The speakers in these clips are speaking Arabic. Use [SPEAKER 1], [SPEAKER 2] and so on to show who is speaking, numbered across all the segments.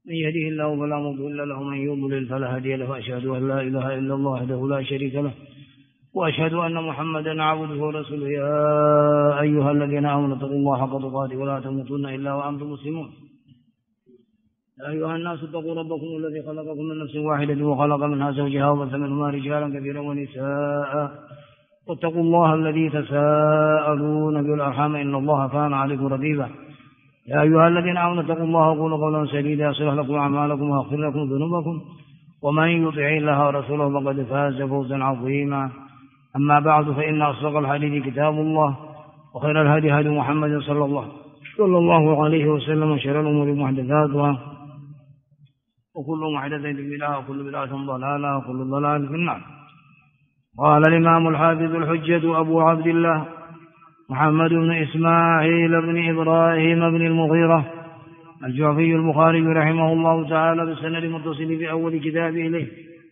[SPEAKER 1] من يهده الله فلا مضل له ومن يضلل فلا هادي له وأشهد أن لا إله إلا الله وحده لا شريك له وأشهد أن محمدا عبده ورسوله. يا أيها الذين آمنوا اتقوا الله حق تقاته ولا تموتن إلا وأنتم مسلمون. يا أيها الناس اتقوا ربكم الذي خلقكم من نفس واحدة وخلق منها زوجها وبث منهما رجالا كثيرا ونساء واتقوا الله الذي تساءلون بالأرحام إن الله كان عليكم رقيبا. يا أيها الذين آمنوا اتقوا الله وقولوا قولا سديدا يصلح لكم أعمالكم ويغفر لكم ذنوبكم ومن يطع الله ورسوله فقد فاز فوزا عظيما. أما بعد فإن أصدق الحديث كتاب الله وخير الهدي هدي محمد صلى الله عليه وسلم وشر الأمور محدثاتها وكل محدثة بدعة وكل بدعة ضلالة وكل ضلالة في النار. قال الإمام الحافظ الحجة أبو عبد الله محمد بن إسماعيل بن إبراهيم بن المغيرة الجعفي البخاري رحمه الله تعالى بالسند المتصل في أول كتابه إليه: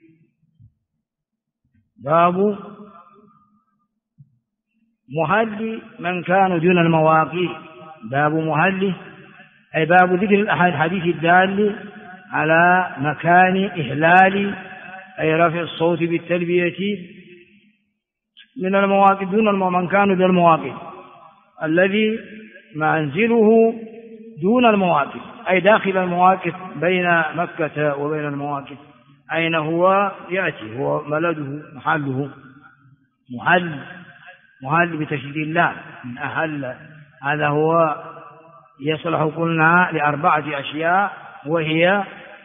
[SPEAKER 1] باب مهل من كان دون المواقيت. باب مهله أي باب ذكر الحديث الدال على مكان إهلال أي رفع الصوت بالتلبية من المواقف دون من كان دون المواقف، الذي منزله دون المواقف أي داخل المواقف بين مكة وبين المواقف. أين هو يأتي؟ هو ملده محله مهل بتشديد اللام من أهل. هذا هو يصلح قلنا لأربعة أشياء، وهي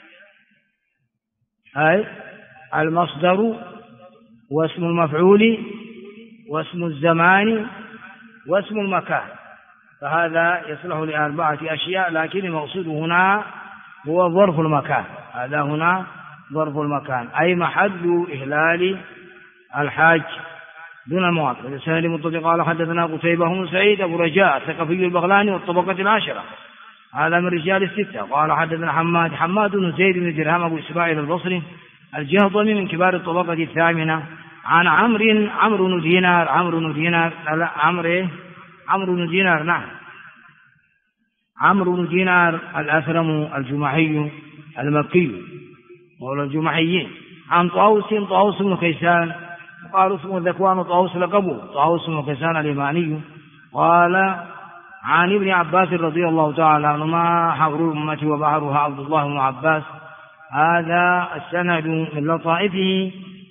[SPEAKER 1] أي المصدر واسم المفعول واسم الزمان واسم المكان. فهذا يصلح لأربعة أشياء، لكن المقصود هنا هو ظرف المكان. هذا هنا ظرف المكان أي محل إهلال الحاج دون المواقف. السند المتصل قال حدثنا قتيبة بن سعيد أبو رجاء الثقفي البغلاني والطبقة العاشرة، هذا من رجال الستة. قال حدثنا حماد بن زيد بن درهم أبو إسماعيل البصري الجهضمي من كبار الطبقة الثامنة عن عمرو بن دينار الأثرم الجمحي المكي مولى الجمحيين عن طاووس بن كيسان قال اسمه ذكوان طاووس لقبه طاووس بن كيسان اليماني. قال عن ابن عباس رضي الله تعالى عنهما: حبر الأمة وبحرها عبد الله بن عباس. هذا السند من لطائفه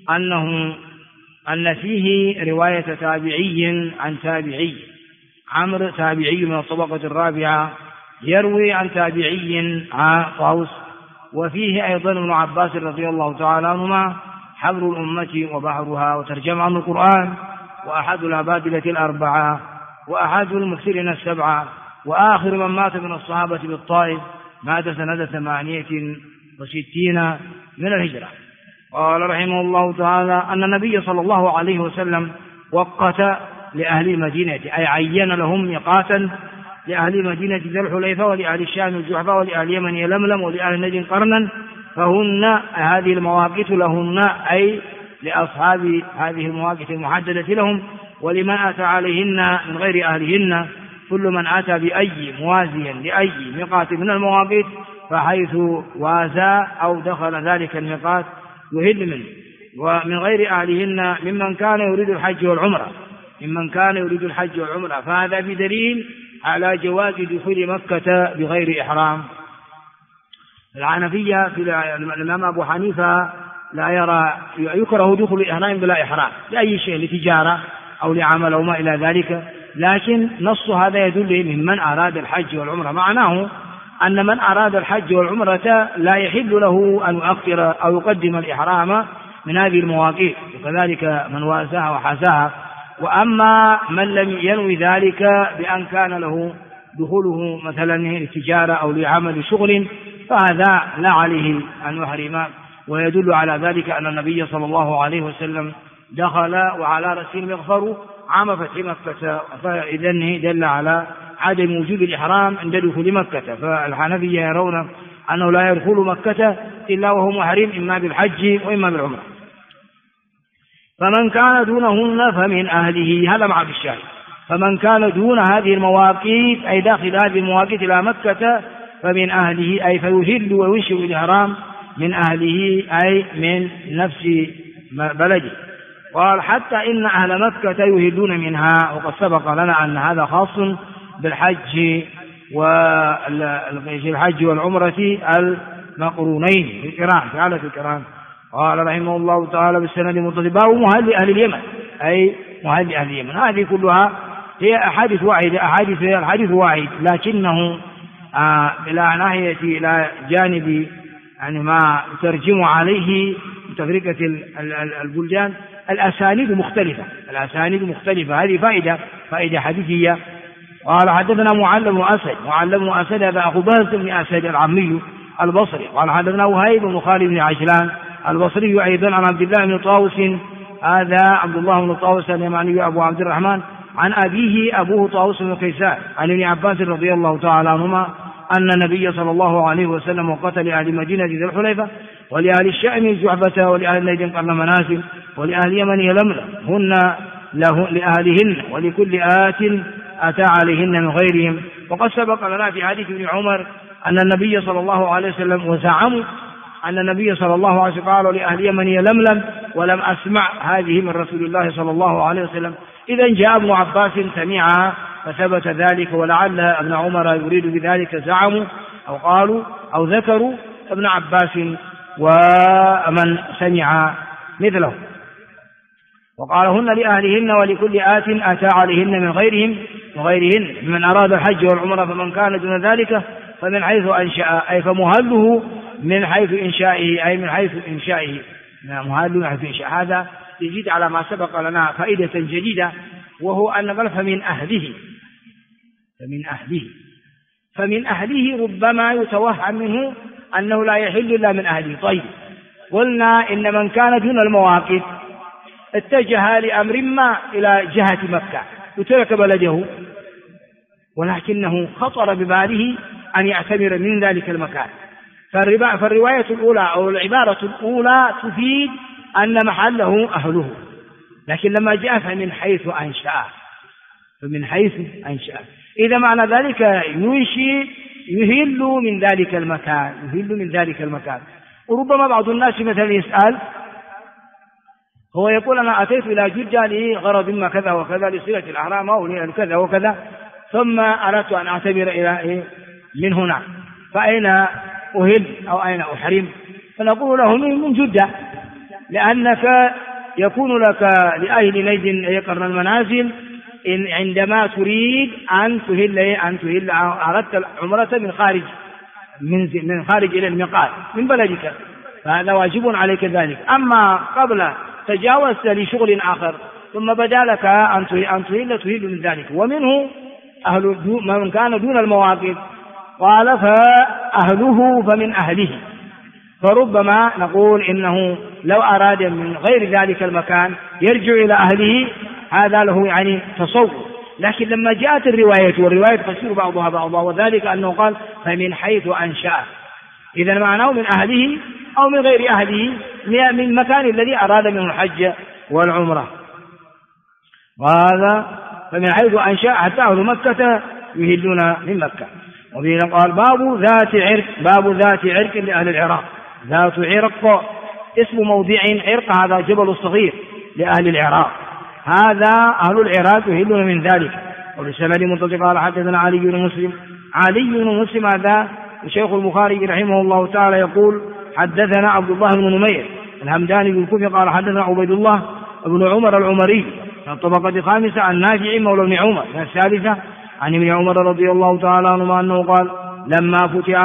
[SPEAKER 1] أن فيه رواية تابعي عن تابعي. عمرو تابعي من الطبقة الرابعة يروي عن تابعي عن طاووس، وفيه أيضا ابن عباس رضي الله تعالى عنهما: حبر الأمة وبحرها، وترجم عن القرآن، وأحد العبادلة الأربعة، وأحد المكثرين السبعة، وآخر من مات من الصحابة بالطائف مات سنة 68 من الهجرة. قال رحمه الله تعالى أن النبي صلى الله عليه وسلم وقت لأهل المدينة أي عين لهم ميقاتا لأهل المدينة ذي الحليفة ولأهل الشام الجحفة ولأهل اليمن يلملم ولأهل نجد قرنا، فهن هذه المواقيت لهن أي لأصحاب هذه المواقيت المحددة لهم، ولمن أتى عليهن من غير أهلهن كل من أتى بأي موازيا لأي ميقات من المواقيت فحيث وازى أو دخل ذلك الميقات يهل منه. ومن غير أهلهن ممن كان يريد الحج والعمرة، فهذا بدليل على جواز دخول مكة بغير إحرام. الحنفية في الإمام أبو حنيفة لا يرى يكره دخول الإحرام بلا إحرام لأي شيء، لتجارة أو لعمل أو ما إلى ذلك، لكن نص هذا يدل ممن أراد الحج والعمرة، معناه أن من أراد الحج والعمرة لا يحل له أن يؤخر أو يقدم الإحرام من هذه المواقيت، وكذلك من واساها وحازاها. وأما من لم ينوي ذلك بأن كان له دخوله مثلا للتجارة أو لعمل شغل فهذا لا عليه أن يحرم. ويدل على ذلك أن النبي صلى الله عليه وسلم دخل وعلى رأسه المغفر عام فتح مكة، فإذن دل على عدم وجود الإحرام عند دخول مكة. فالحنفية يرون أنه لا يدخل مكة إلا وهو محرم إما بالحج وإما بالعمرة. فمن كان دونهن فمن أهله، هذا مع الشاهد. فمن كان دون هذه المواقيت أي داخل هذه المواقيت إلى مكة فمن أهله أي فيهل وينشئ الإحرام من أهله أي من نفس بلده. قال حتى إن أهل مكة يهلون منها، وقد سبق لنا أن هذا خاص بالحج والعمرة المقرونين في القران في حالة القران. قال رحمه الله تعالى بالسند المتصل باب مهل أهل اليمن أي مهل أهل اليمن. هذه كلها هي أحاديث واحد لكنه إلى ناحية إلى جانب يعني ما ترجم عليه تفرقة البلدان الأسانيد مختلفة. هذه فائدة حديثية. قال حدثنا معلم بن أسد هذا أخو بهز بن أسد العمي البصري. قال حدثنا وهيب بن خالد بن عجلان البصري أيضا عن عبد الله بن طاووس هذا عبد الله بن طاووس اليماني أبو عبد الرحمن عن أبيه أبوه طاووس بن كيسان عن ابن عباس رضي الله تعالى عنهما أن النبي صلى الله عليه وسلم قتل لأهل مدينة ذي الحليفة ولأهل الشام الجعفة ولأهل نجد قرن منازل ولأهل يمن يلملم هن لأهلهن ولكل آت أتى عليهن من غيرهم. وقد سبق لنا في حديث ابن عمر أن النبي صلى الله عليه وسلم وزعموا أن النبي صلى الله عليه وسلم قال لأهل يمن يلملم ولم أسمع هذه من رسول الله صلى الله عليه وسلم. إذا جاء ابن عباس سمعها فثبت ذلك، ولعل ابن عمر يريد بذلك زعموا أو قالوا أو ذكروا ابن عباس ومن سمع مثله. وقال هن لأهلهن ولكل آت أتى عليهن من غيرهن من أراد الحج والعمرة فمن كان دون ذلك فمن حيث أنشأ أي فمهله من حيث إنشائه أي من حيث إنشائه مهله من حيث إنشاء. هذا يزيد على ما سبق لنا فائدة جديدة، وهو أن قال فمن أهله ربما يتوهم منه أنه لا يحل إلا من أهله. طيب قلنا إن من كان دون المواقف اتجه لأمر ما إلى جهة مكة وترك بلده، ولكنه خطر بباله أن يعتمر من ذلك المكان. فالرواية الأولى أو العبارة الأولى تفيد أن محله أهله، لكن لما جاء فمن حيث أنشأ إذا معنى ذلك يهل من ذلك المكان. وربما بعض الناس مثلا يسأل هو يقول أنا أتيت إلى جدة لغرض ما كذا وكذا لصلة الأحرام أو لكذا وكذا ثم أردت أن أعتبر إلى من هنا فأين أهل أو أين أحرم؟ فنقول له من جدة، لأنك يكون لك لأهل نجد قرن المنازل إن عندما تريد أن تهل أردت العمرة من خارج إلى الميقات من بلدك، فهذا واجب عليك ذلك. أما قبل تجاوزت لشغل آخر ثم بدا لك أن تهل من ذلك. ومنه أهل من كان دون المواقف قال فأهله فمن أهله، فربما نقول إنه لو أراد من غير ذلك المكان يرجع إلى أهله، هذا له يعني تصور. لكن لما جاءت والرواية تفسير بعضها بعضا، وذلك أنه قال فمن حيث أنشأ، إذا معناه من أهله أو من غير أهله من المكان الذي أراد منه الحج والعمرة. وهذا فمن حيث أنشأ حتى أهل مكة يهلون من مكة. وبه قال باب ذات عرق لأهل العراق. ذات عرق اسم موضع، عرق هذا جبل الصغير لأهل العراق، هذا أهل العراق يهلون من ذلك. وبسند منطلق قال حدثنا علي بن مسلم هذا الشيخ البخاري رحمه الله تعالى يقول حدثنا عبد الله بن نمير الهمداني بالكوفي قال حدثنا عبيد الله بن عمر العمري من الطبقة الخامسة عن نافع مولى ابن عمر من الثالثة عن ابن عمر رضي الله تعالى عنهما أنه قال لما فتح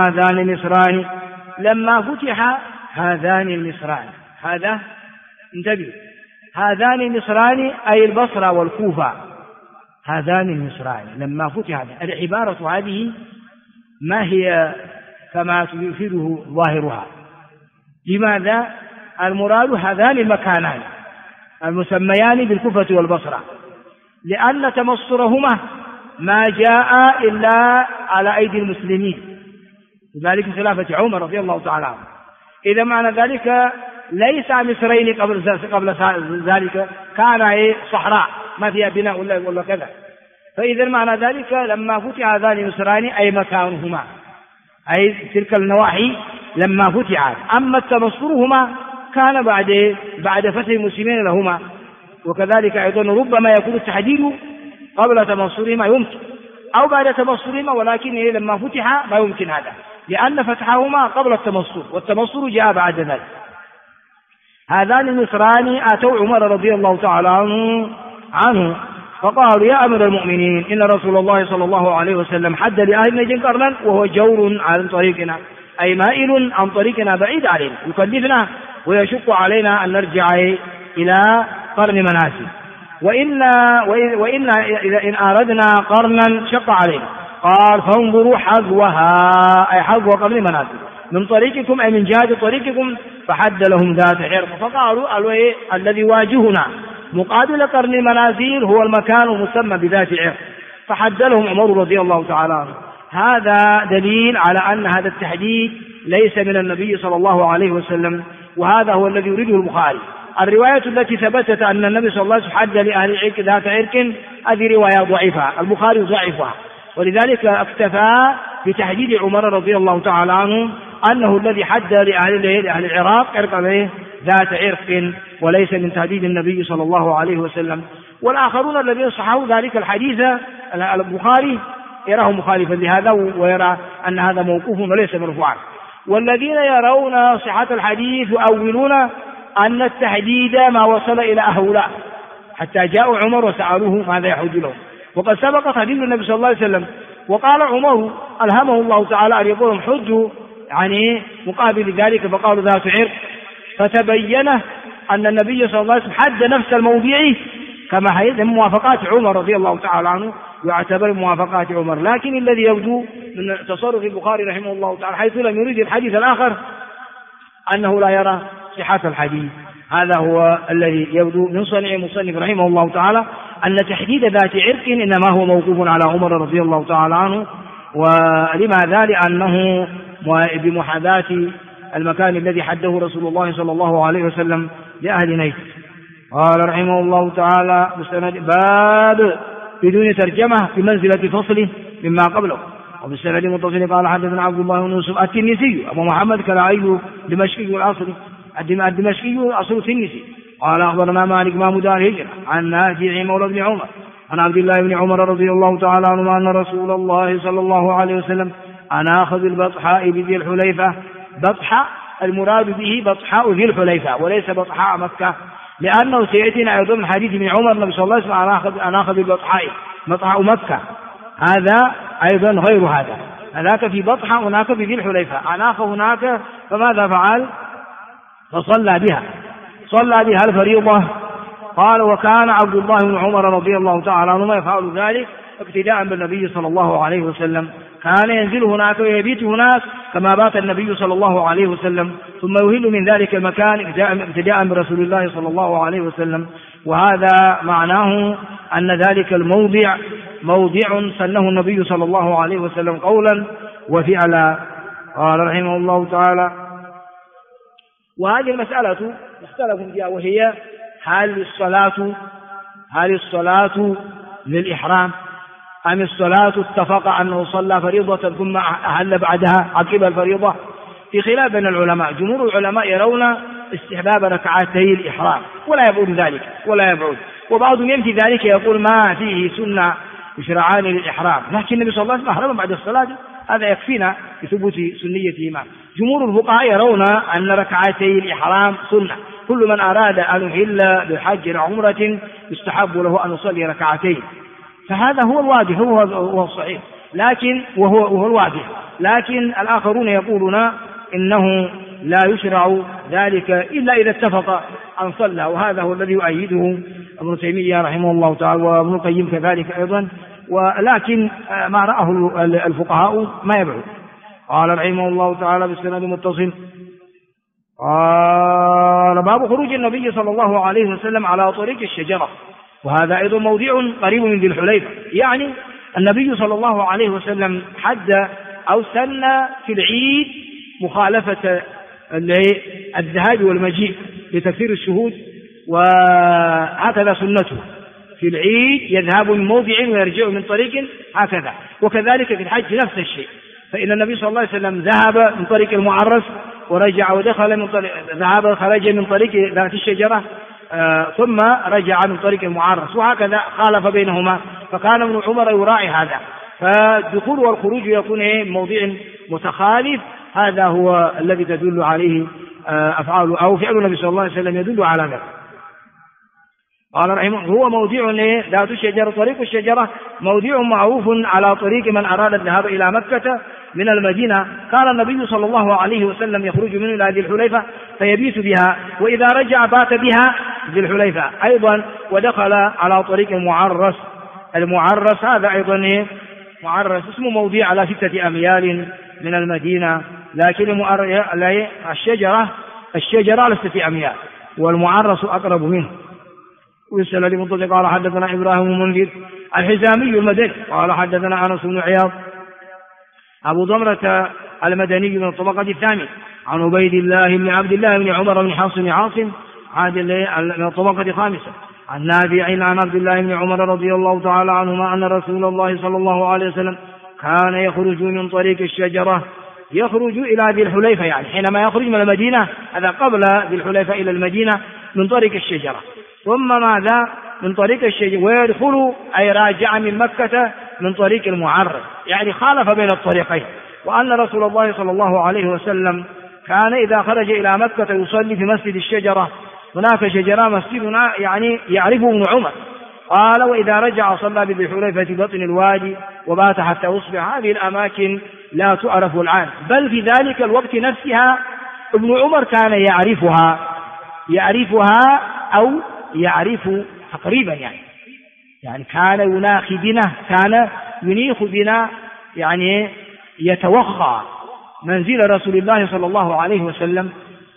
[SPEAKER 1] هذان المصران هذا انتبهوا، هذان المصران أي البصرة والكوفة، هذان المصران لما فتح. العبارة هذه ما هي كما يفيده ظاهرها؟ لماذا المراد هذان المكانان المسميان بالكوفة والبصرة؟ لأن تمصرهما ما جاء إلا على أيدي المسلمين، لذلك خلافة عمر رضي الله تعالى عنه. إذا معنى ذلك ليس مصرين قبل ذلك كان صحراء ما فيها بناء ولا كذا. فإذا معنى ذلك لما فتح هذان المصران أي مكانهما، أي تلك النواحي لما فتحت. أما تبصرهما كان بعد فتح المسلمين لهما، وكذلك أيضا ربما يكون التحديد قبل تبصرهما يمكن، أو بعد تبصرهما، ولكن لما فتح ما يمكن هذا، لأن فتحهما قبل التبصر، والتبصر جاء بعد ذلك. هذان المصران آتوا عمر رضي الله تعالى عنه فقالوا: يا أمير المؤمنين، إن رسول الله صلى الله عليه وسلم حد لأهل نجد قرنا وهو جور عن طريقنا، أي مائل عن طريقنا بعيد علينا، يكلفنا ويشق علينا أن نرجع إلى قرن مناسك، وإن إن أردنا قرنا شق علينا. قال: فانظروا حظوها، أي حظو قرن مناسك من طريقكم، أي من جهة طريقكم. فحد لهم ذات عرق، فقالوا: الذي واجهنا مقابل قرن المنازل هو المكان المسمى بذات عرق. فحد لهم عمر رضي الله تعالى عنه. هذا دليل على أن هذا التحديد ليس من النبي صلى الله عليه وسلم، وهذا هو الذي يريده البخاري. الرواية التي ثبتت أن النبي صلى الله عليه وسلم حد لأهل العرق ذات عرق هذه رواية ضعيفة، البخاري ضعيفها، ولذلك اكتفى بتحديد عمر رضي الله تعالى عنه أنه الذي حد لأهل العراق عرق ذات عرق، وليس من تحديد النبي صلى الله عليه وسلم. والآخرون الذين صححوا ذلك الحديث البخاري يراه مخالفا لهذا، ويرى أن هذا موقوف وليس مرفوعا. والذين يرون صحة الحديث يؤولون أن التحديد ما وصل إلى هؤلاء، حتى جاءوا عمر وسألوه ماذا يحج لهم، وقد سبق تحديد النبي صلى الله عليه وسلم. وقال عمر ألهمه الله تعالى أن يقولهم حجوا يعني مقابل ذلك، فقالوا ذات عرق. فتبين أن النبي صلى الله عليه وسلم حد نفس الموضع كما هي من موافقات عمر رضي الله تعالى عنه، يعتبر موافقات عمر. لكن الذي يبدو من تصرف البخاري رحمه الله تعالى حيث لم يريد الحديث الآخر أنه لا يرى صحة الحديث. هذا هو الذي يبدو من صنع المصنف رحمه الله تعالى، أن تحديد ذات عرق إنما هو موقوف على عمر رضي الله تعالى عنه. ولماذا؟ لأنه بمحاذاة المكان الذي حده رسول الله صلى الله عليه وسلم لأهل نجد. قال رحمه الله تعالى: باب بدون ترجمة في منزلة فصله مما قبله. وبالسند المتصل قال: حدثنا عبد الله بن يوسف التنيسي أبو محمد كلاعي دمشقي الأصل الدمشقي الأصل التنيسي قال: أخبرنا مالك إمام دار الهجرة عن نافع مولى بن عمر عن عبد الله بن عمر رضي الله تعالى عنهما أن رسول الله صلى الله عليه وسلم أناخ بالبطحاء بذي الحليفة. بطحاء المراد به بطحاء ذي الحليفة وليس بطحاء مكة، لأنه سيأتينا أيضا من حديث ابن عمر النبي صلى الله عليه وسلم أناخ بالبطحاء بطحاء مكة، هذا أيضا غير هذا. هناك في بطحاء هناك بذي الحليفة، أناخ هناك فماذا فعل؟ فصلى بها الفريضة. قال: وكان عبد الله بن عمر رضي الله تعالى عنهما يفعل ذلك اقتداء بالنبي صلى الله عليه وسلم، كان ينزل هناك ويبيت هناك كما بات النبي صلى الله عليه وسلم، ثم يهل من ذلك المكان ابتداء برسول الله صلى الله عليه وسلم. وهذا معناه أن ذلك الموضع موضع سنه النبي صلى الله عليه وسلم قولا وفعلا. قال رحمه الله تعالى: وهذه المسألة مختلف فيها، وهي هل الصلاة للإحرام أم الصلاة اتفق أنه صلى فريضة ثم أهل بعدها عقب الفريضة؟ في خلاف بين العلماء. جمهور العلماء يرون استحباب ركعتي الإحرام ولا يبعد ذلك وبعضهم ينفي ذلك يقول ما فيه سنة يشرعان للإحرام، لكن النبي صلى الله عليه وسلم أحرم بعد الصلاة، هذا يكفينا بثبوت سنيتهما. جمهور الفقهاء يرون أن ركعتي الإحرام سنة، كل من أراد أن يحل بحج أو عمرة يستحب له أن يصلي ركعتين، فهذا هو الواجب، هو الصحيح، لكن وهو الواجب. لكن الآخرون يقولون إنه لا يشرع ذلك إلا إذا اتفق أن صلى، وهذا هو الذي يؤيده ابن تيمية رحمه الله تعالى وابن القيم كذلك أيضا، ولكن ما رأه الفقهاء ما يبعد. قال رحمه الله تعالى بالسند المتصل: قال: باب خروج النبي صلى الله عليه وسلم على طريق الشجرة. وهذا أيضا موضع قريب من ذي الحليفة، يعني النبي صلى الله عليه وسلم حد أو سن في العيد مخالفة الذهاب والمجيء لتكثير الشهود، وهكذا سنته في العيد يذهب من موضع ويرجع من طريق هكذا، وكذلك في الحج نفس الشيء. فإن النبي صلى الله عليه وسلم ذهب من طريق المعرس ورجع ودخل من طريق خرج من طريق ذات الشجرة ثم رجع من طريق المعرس، وهكذا خالف بينهما. فكان ابن عمر يراعي هذا، فالدخول والخروج يكون موضع متخالف. هذا هو الذي تدل عليه أفعال أو فعل النبي صلى الله عليه وسلم يدل على ذلك. قال رحمه هو موضع ذات الشجرة. طريق الشجرة موضع معروف على طريق من أراد الذهاب إلى مكة من المدينة. كان النبي صلى الله عليه وسلم يخرج منه إلى ذي الحليفة فيبيت بها، وإذا رجع بات بها ذي الحليفة أيضا. ودخل على طريق المعرس. المعرس هذا أيضا معرس اسمه موضع على 6 أميال من المدينة، لكن الشجرة على 6 أميال والمعرس أقرب منه. ويسأل لمنطق قال حدثنا إبراهيم المنذر الحزامي المدني قال حدثنا أنس بن عياض أبو ضمرة المدني من الطبقة الثانية عن عبيد الله بن عبد الله بن عمر بن حفص بن عاصم من الطبقة الخامسة عن نافع عن عبد الله بن عمر رضي الله تعالى عنهما أن رسول الله صلى الله عليه وسلم كان يخرج من طريق الشجرة يخرج إلى ذي الحليفة، يعني حينما يخرج من المدينة هذا قبل ذي الحليفة إلى المدينة من طريق الشجرة، ثم ماذا من طريق الشجرة ويدخل أي راجع من مكة من طريق المعرس، يعني خالف بين الطريقين. وأن رسول الله صلى الله عليه وسلم كان إذا خرج إلى مكة يصلي في مسجد الشجرة، هناك شجرة مسجدنا يعني يعرفه ابن عمر. قال وإذا رجع صلى بذي الحليفة في بطن الوادي وبات حتى يصبح. هذه الأماكن لا تعرف الآن، بل في ذلك الوقت نفسها ابن عمر كان يعرفها أو يعرف تقريبا، يعني كان يناخي بنا، كان ينيخ بنا، يعني يتوخى منزل رسول الله صلى الله عليه وسلم.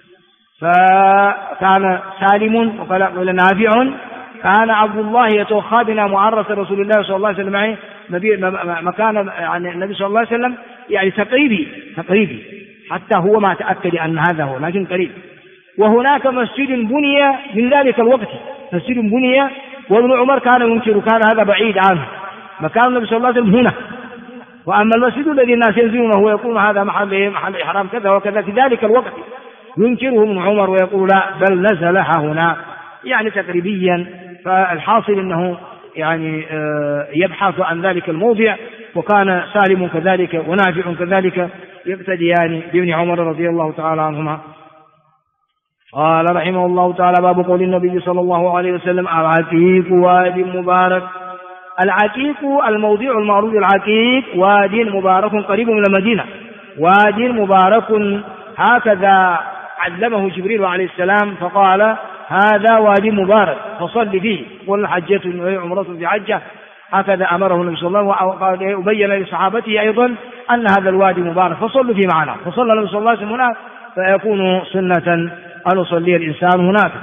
[SPEAKER 1] فكان سالم وقال نافع كان عبد الله يتوخى بنا معرس رسول الله صلى الله عليه وسلم مكان يعني النبي صلى الله عليه وسلم، يعني تقريبي حتى هو ما تأكد أن هذا هو، لكن قريب. وهناك مسجد بني من ذلك الوقت، مسجد بني وابن عمر كان ينكر، كان هذا بعيد عنه، مكان النبي صلى الله عليه وسلم هنا. وأما المسجد الذي الناس ينزلونه ويكون هذا محل إحرام كذا وكذا، في ذلك الوقت ينكره ابن عمر ويقول لا بل نزلها هنا، يعني تقريبيا. فالحاصل أنه يعني يبحث عن ذلك الموضع، وكان سالم كذلك ونافع كذلك يقتديان بابن عمر رضي الله تعالى عنهما. قال رحمه الله تعالى باب قول النبي صلى الله عليه وسلم العتيق واد مبارك. العتيق الموضع المعروف العتيق واد مبارك قريب من المدينة، واد مبارك هكذا علمه جبريل عليه السلام فقال هذا واد مبارك فصل فيه، قل حجة وعمرة في حجة، هكذا أمره النبي صلى الله عليه وسلم. وبين لصحابته أيضا أن هذا الوادي مبارك فصلوا فيه معنا، فصلى النبي صلى الله عليه وسلم هناك، فيكون سنة أن يصلي الإنسان هناك.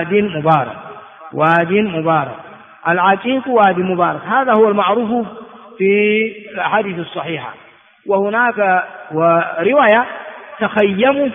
[SPEAKER 1] واد مبارك العتيق واد مبارك، هذا هو المعروف في الأحاديث الصحيحة. وهناك رواية تخيموا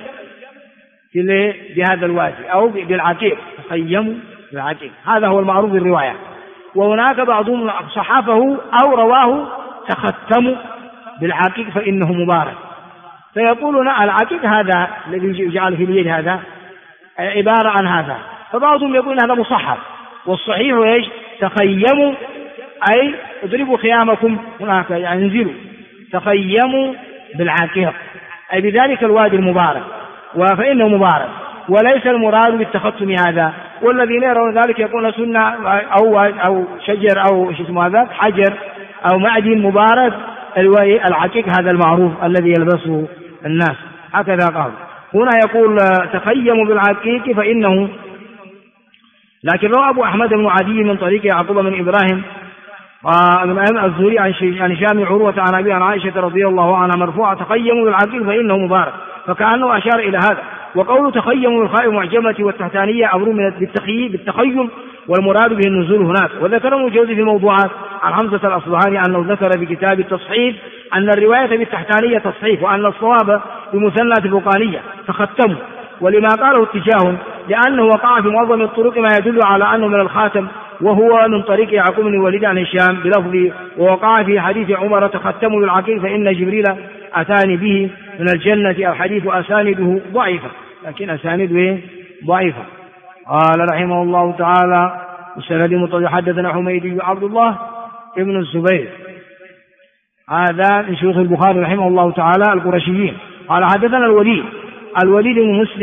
[SPEAKER 1] بهذا الوادي أو بالعتيق، تخيموا بالعتيق، هذا هو المعروف بالرواية. وهناك بعضهم صحفه أو رواه تختموا بالعتيق فإنه مبارك، فيقولون العتيق هذا الذي يجعل في اليد هذا عبارة عن هذا، فبعضهم يقول هذا مصحف، والصحيح ايش؟ تخيموا أي اضربوا خيامكم هناك، يعني انزلوا، تخيموا بالعتيق أي بذلك الوادي المبارك، فإنه مبارك، وليس المراد بالتختم هذا. والذين يرون ذلك يقولون سنة أو شجر أو هذا حجر أو معدن مبارك، العتيق هذا المعروف الذي يلبسه الناس، هكذا قال. هنا يقول تخيموا بالعتيق فإنه، لكن روى أبو أحمد بن عدي من طريق يعقوب بن إبراهيم من أيمن الزهري عن هشام عروة عن أبي عن عائشة رضي الله عنها مرفوعة تخيموا بالعتيق فإنه مبارك، فكأنه أشار إلى هذا. وقول تخيموا بالخاء المعجمة والتحتانية أمر من بالتخيم، والمراد به النزول هناك. وذكر المجوزي في موضوعات عن حمزة الأصبهاني أنه ذكر بكتاب التصحيف أن الرواية بالتحتانية تصحيف، وأن الصواب بمثنى الفقانية تختموا، ولما قاله اتجاه لأنه وقع في معظم الطرق ما يدل على أنه من الخاتم، وهو من طريق يعقوب بن الوليد عن هشام بلفظ ووقع في حديث عمر تختموا بالعتيق فإن جبريل أتاني به من الجنة. الحديث أسانده ضعيفة، لكن أسانده ضعيفة. قال رحمه الله تعالى السند متصل حدثنا حميدي عبد الله ابن الزبير، هذا من شيوخ البخاري رحمه الله تعالى القرشيين. قال حدثنا الوليد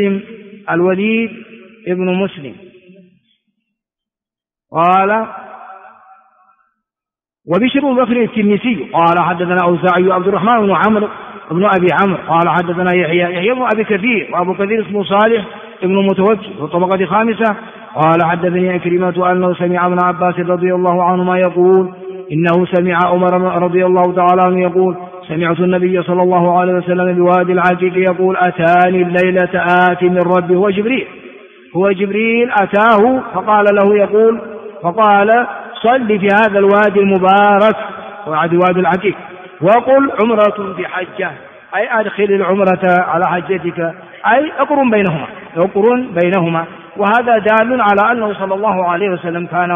[SPEAKER 1] ابن مسلم قال وبشر بن بكر التنيسي قال حدثنا أوزاعي عبد الرحمن بن عمرو بن أبي عمرو قال حدثنا يحيى بن أبي كثير، وأبو كثير اسمه صالح ابن متوكل وطبقة خامسة. قال حدثني كريمة أنه سمع ابن عباس رضي الله عنهما يقول إنه سمع عمر رضي الله تعالى عنه يقول سمعت النبي صلى الله عليه وسلم بوادي العقيق يقول أتاني الليلة آت من ربي. هو جبريل أتاه فقال صل في هذا الوادي المبارك وادي العقيق وقل عمرة في حجة، أي أدخل العمرة على حجتك، أي اقرن بينهما. وهذا دال على أنه صلى الله عليه وسلم كان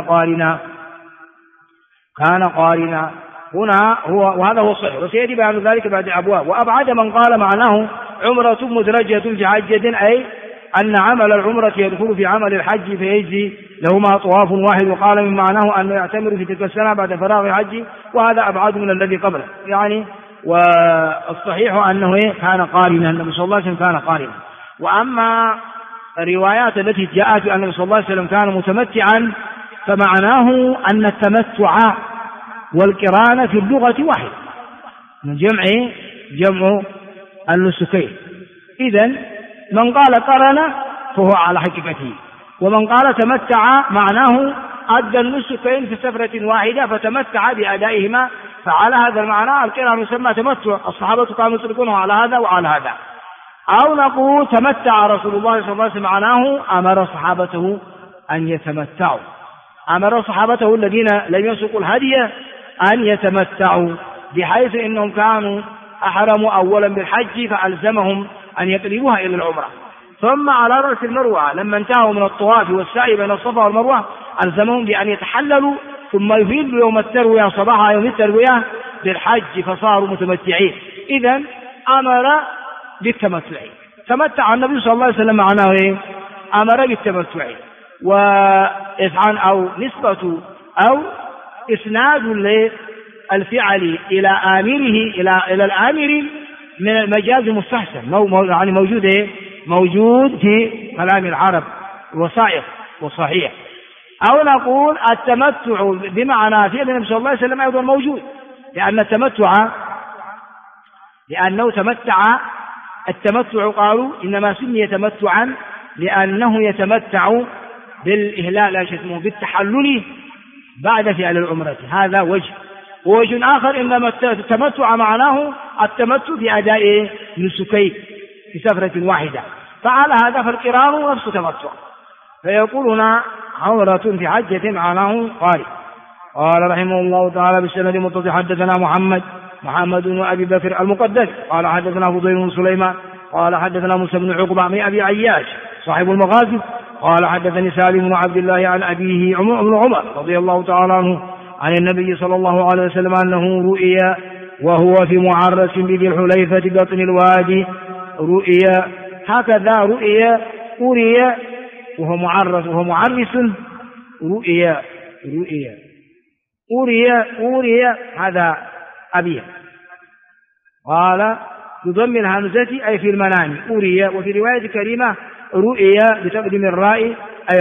[SPEAKER 1] قارنا هنا وهذا هو الصحيح، وسيأتي بيان ذلك بعد أبواب. وأبعد من قال معناه عمرة مدرجة في حجة، أي أن عمل العمرة يدخل في عمل الحج فيجزي لهما طواف واحد. وقال من معناه أنه يعتمر في تلك السنة بعد فراغ الحج، وهذا أبعد من الذي قبله يعني. والصحيح أنه كان قارنا، النبي صلى الله عليه وسلم كان قارنا. وأما الروايات التي جاءت بأن النبي صلى الله عليه وسلم كان متمتعا فمعناه أن التمتع والقران في اللغة واحد، من جمع النسكين. إذن من قال قرن فهو على حقيقته، ومن قال تمتع معناه أدى النسكين في سفرة واحدة فتمتع بأدائهما، فعلى هذا المعنى القران يسمى تمتع. الصحابة كانوا يطلقونه على هذا وعلى هذا. أو نقول تمتع رسول الله صلى الله عليه وسلم معناه أمر صحابته أن يتمتعوا، أمر صحابته الذين لم يسوقوا الهدي أن يتمتعوا، بحيث إنهم كانوا أحرموا أولا بالحج فألزمهم أن يقلبوها إلى العمرة، ثم على رأس المروة لما انتهوا من الطواف والسعي بين الصفا والمروة ألزمهم بأن يتحللوا ثم يفيدوا يوم التروية صباح يوم التروية بالحج فصاروا متمتعين. إذن أمر بالتمتع. تمتع النبي صلى الله عليه وسلم معناه أمر بالتمتع، وإفعال أو نسبة أو إسناد للفعل إلى آمره إلى الآمر من المجاز المستحسن، يعني موجود في كلام العرب وصائغ وصحيح. أو نقول التمتع بمعنى فعل النبي صلى الله عليه وسلم أيضا موجود، لأنه التمتع قالوا إنما سمي تمتعا لأنه يتمتع بالإهلال بالتحلل بعد فعل العمرة. هذا وجه آخر إنما التمتع معناه التمتع بأداء نسكين في سفرة واحدة، فعلى هذا فالقران نفس تمتع. فيقول هنا عمرة في حجة معناه قارئ. قال رحمه الله تعالى بالسند المتصل حدثنا محمد بن أبي بكر المقدس قال حدثنا فضيل بن سليمان قال حدثنا موسى بن عقبة من أبي عياش صاحب المغازي قال حدثني سالم بن عبد الله عن أبيه عمر رضي الله تعالى عنه عن النبي صلى الله عليه وسلم أنه رؤي وهو في معرس بذي الحليفة بطن الوادي. هكذا أري وهو معرس أري هذا أبيه. قال بضم الهمزة أي في المنام أري. وفي رواية كريمة رؤي بتقديم الراء أي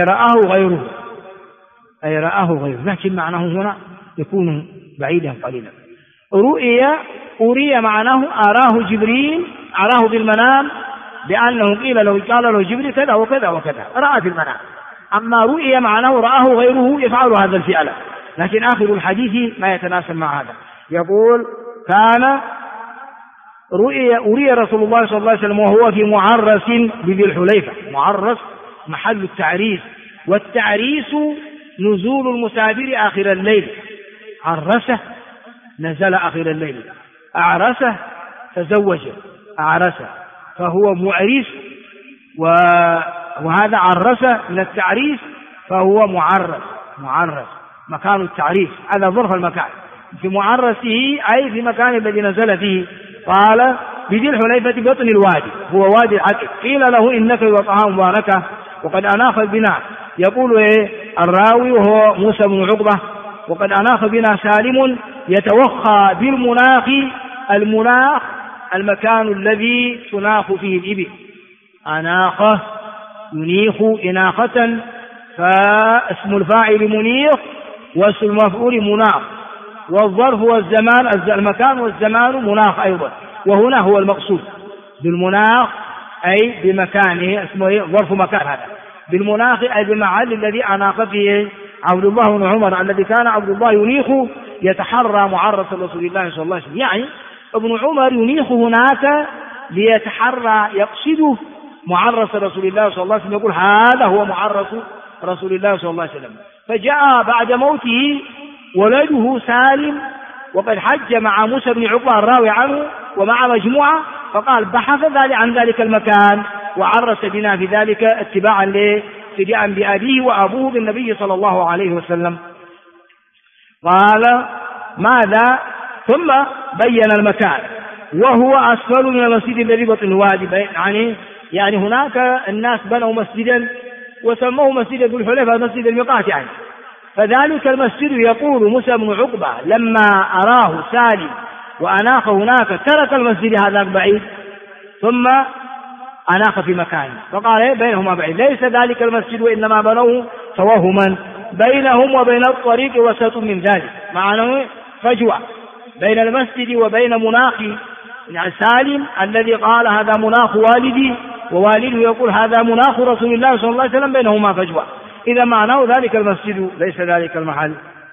[SPEAKER 1] رآه غيره، لكن معناه هنا يكون بعيدا قليلا. أري معناه أراه جبريل، أراه بالمنام بأنه قال له جبريل كذا وكذا وكذا، رأى في المنام. أما رؤي معناه رآه غيره يفعل هذا الفعل، لكن آخر الحديث ما يتناسب مع هذا. يقول كان أري رسول الله صلى الله عليه وسلم وهو في معرس بذي الحليفة. معرس محل التعريس، والتعريس نزول المسافر آخر الليل. عرسه نزل آخر الليل، أعرسه تزوج، أعرسه فهو معرس، وهذا عرسه من التعريس فهو معرس مكان التعريس، هذا ظرف المكان في معرسه أي في مكان الذي نزل فيه. قال بذي الحليفة بطن الوادي، هو وادي العقيق. قيل له إنك وطعام مباركة وقد أناخ بنا، يقول الراوي وهو موسى بن عقبة، وقد أناخ بنا سالم يتوخى بالمناخ، المناخ المكان الذي تناخ فيه الإبل، أناخه ينيخ إناخة، فاسم الفاعل منيخ واسم المفعول مناخ، والظرف والزمان المكان والزمان مناخ أيضا، وهنا هو المقصود بالمناخ أي بمكانه، اسمه ظرف مكان هذا، بالمناخ أي بمحل الذي أناخ فيه عبد الله بن عمر، الذي كان عبد الله ينيخ يتحرى معرس رسول الله صلى الله عليه وسلم، يعني ابن عمر ينيخ هناك ليتحرى يقصد معرس رسول الله صلى الله عليه وسلم، يقول هذا هو معرس رسول الله صلى الله عليه وسلم. فجاء بعد موته ولده سالم وقد حج مع موسى بن عقبة الراوي عنه ومع مجموعة، فقال بحث عن ذلك المكان وعرس بنا في ذلك اتباعا لاقتداء بأبيه وأبوه بالنبي صلى الله عليه وسلم. قال ماذا؟ ثم بين المكان وهو أسفل من المسجد الذي بطن الوادي، يعني هناك الناس بنوا مسجدا وسموه مسجد ذو الحليفة مسجد الميقات يعني، فذلك المسجد يقول موسى بن عقبة لما أراه سالم وأناخ هناك ترك المسجد هذا بعيد ثم أناخ في مكانه، فقال بينهما بعيد، ليس ذلك المسجد وإنما بنوه توهما، بينهم وبين الطريق وسط من ذلك، معناه فجوة بين المسجد وبين مناخ يعني سالم الذي قال هذا مناخ والدي، ووالده يقول هذا مناخ رسول الله صلى الله عليه وسلم، بينهما فجوة، إذا معناه ذلك المسجد ليس ذلك المحل.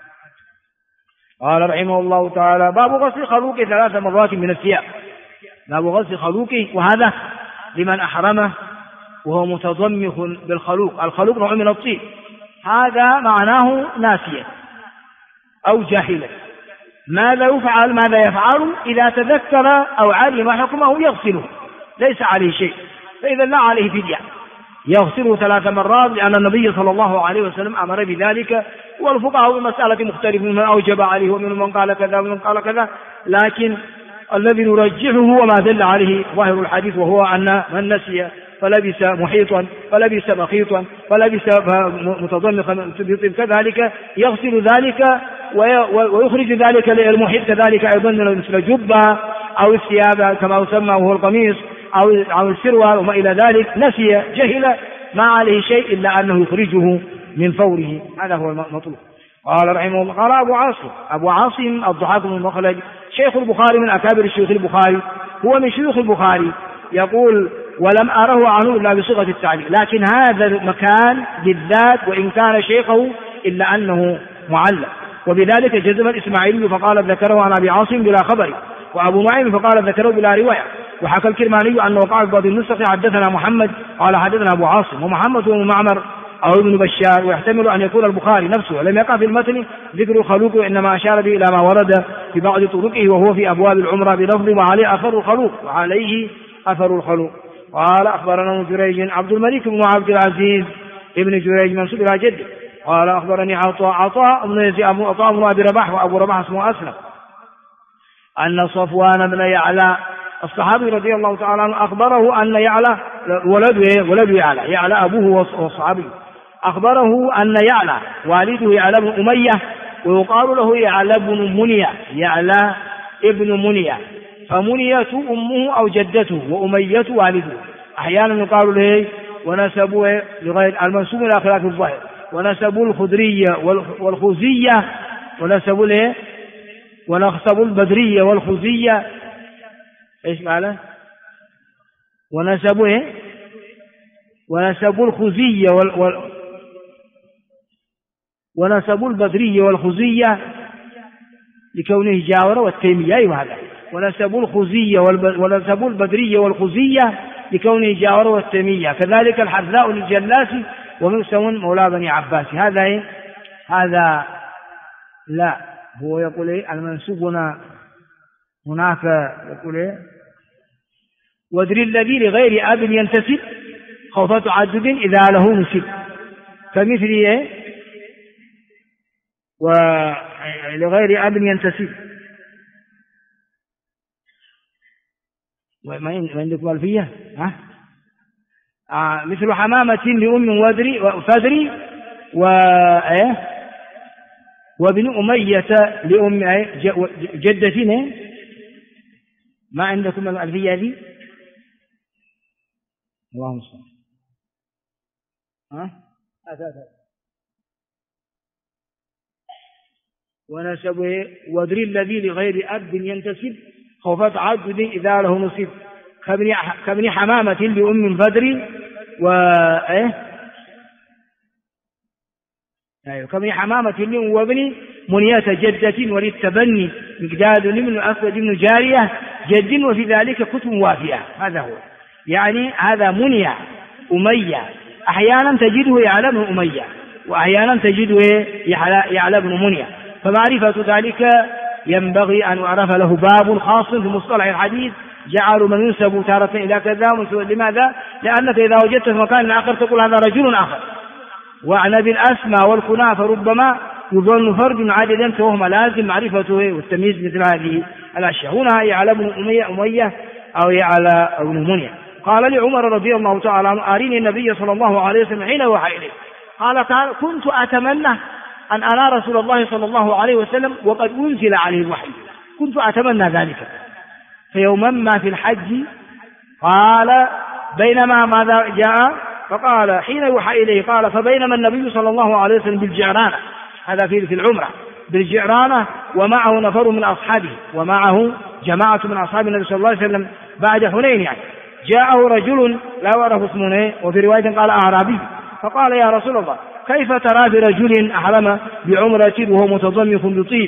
[SPEAKER 1] قال رحمه الله تعالى باب غسل خلوقه 3 مرات من الثياب، باب غسل خلوقه، وهذا لمن أحرمه وهو متضمخ بالخلوق، الخلوق نوع من الطين، هذا معناه ناسيا أو جاهلا، ماذا يفعل إذا تذكر أو علم حكمه يغسله، ليس عليه شيء، فإذا لا عليه فدية، يغسله 3 مرات، لأن النبي صلى الله عليه وسلم أمر بذلك، والفقهاء بمسألة مختلف، من أوجب عليه ومن من قال كذا ومن قال كذا، لكن الذي نرجحه وما دل عليه ظاهر الحديث، وهو أن من نسي فلبس محيطا فلبس مخيطا فلبس متضمخا كذلك يغسل ذلك ويخرج ذلك للمحيط، كذلك أيضا مثل الجبة أو الثياب كما يسمى وهو القميص أو السروال وما إلى ذلك، نسي جهل ما عليه شيء إلا أنه يخرجه من فوره، هذا هو المطلوب. قال رحمه الله قال أبو عاصم الضحاك بن مخلد شيخ البخاري من أكابر شيوخ البخاري، هو من شيوخ البخاري، يقول ولم أره عنه إلا بصيغة التعليق، لكن هذا المكان بالذات وإن كان شيخه إلا أنه معلق، وبذلك جزم الإسماعيلي فقال ذكره عن أبي عاصم بلا خبر، وأبو نعيم فقال ذكره بلا رواية، وحكى الكرماني أنه وقع في بعض النسخ حدثنا محمد قال حدثنا أبو عاصم، ومحمد بن معمر أو ابن بشار، ويحتمل أن يكون البخاري نفسه لم يقع في المتن ذكر الخلوق، وإنما أشار به إلى ما ورد في بعض طرقه وهو في أبواب العمرة بلفظ وعليه أثر الخلوق. قال أخبرنا ابن جريج عبد الملك بن عبد العزيز ابن جريج منسوب إلى جده، قال أخبرني عطاء بن أبي رباح، وأبو رباح اسمه أسلم، أن صفوان بن يعلى الصحابي رضي الله تعالى عنه أخبره أن يعلى ولد يعلى أبوه والصحابي، أخبره أن يعلى والده يعلى بن أمية، ويقال له يعلى بن منية، يعلى ابن منية، فمنية أمه أو جدته وأمية والده، أحيانا يقال له ونسبوا لغير المنسوب إلى خلاف الظاهر، ونسبوا الخدرية والخزية، ونسبوا له ونسبوا البدرية والخزية، إيش معنى؟ ونسبوا الخزية ونسبوا البدرية والخزية لكونه جاور والتيمية، أيوة هذا، ونسبوا الخزية ونسبوا البدرية والخزية لكونه جاور والتيمية، كذلك الحذاء للجلاسي ومكسون مولى بني عباس، هذا لا، هو يقول المنسوب هناك يقول ودري الذي لغير أب ينتسب خوف تعدد إذا له نسب، كمثل ولغير أب ينتسب ما عندكم ألفية؟ مثل حمامة لأم فدري وابن أمية لأم جدة. ما عندكم الألفية هذه؟ اللهم صل. ونسبه ودري الذي لغير أب ينتسب خوفة عبد إذا له نصيب كابن حمامة لأم فدري كابن حمامة لأم وابن منية جدة وللتبني مقداد بن أسود بن جارية جد وفي ذلك كتب وافية. هذا هو يعني هذا منية أمية، أحيانا تجده يعلى بن أمية وأحيانا تجده يعلى بن منية، فمعرفة ذلك ينبغي أن يعرف له باب خاص في مصطلح الحديث جعلوا من ينسب تارة إلى كذا. لماذا؟ لأنك إذا وجدت في مكان آخر تقول هذا رجل آخر، وعن بالأسماء والكنى فربما يظن فرد عددا فهم لازم معرفته والتمييز مثل هذه الأشياء. هنا يعلى بن أمية أو يعلى بن منية. قال لعمر رضي الله تعالى عنه أريني النبي صلى الله عليه وسلم حين وحى إليه. قال تعالى كنت أتمنى أن أرى رسول الله صلى الله عليه وسلم وقد أنزل عليه الوحي، كنت أتمنى ذلك. فيوما ما في الحج قال بينما ماذا جاء؟ فقال حين يوحى إليه قال فبينما النبي صلى الله عليه وسلم بالجعرانة، هذا في العمرة بالجعرانة ومعه نفر من أصحابه ومعه جماعة من أصحاب النبي صلى الله عليه وسلم بعد حنين يعني. جاءه رجل لا أعرف اسمه وفي رواية قال أعرابي، فقال يا رسول الله كيف ترى برجل أحرم بعمرة وهو متضمخ بطيب؟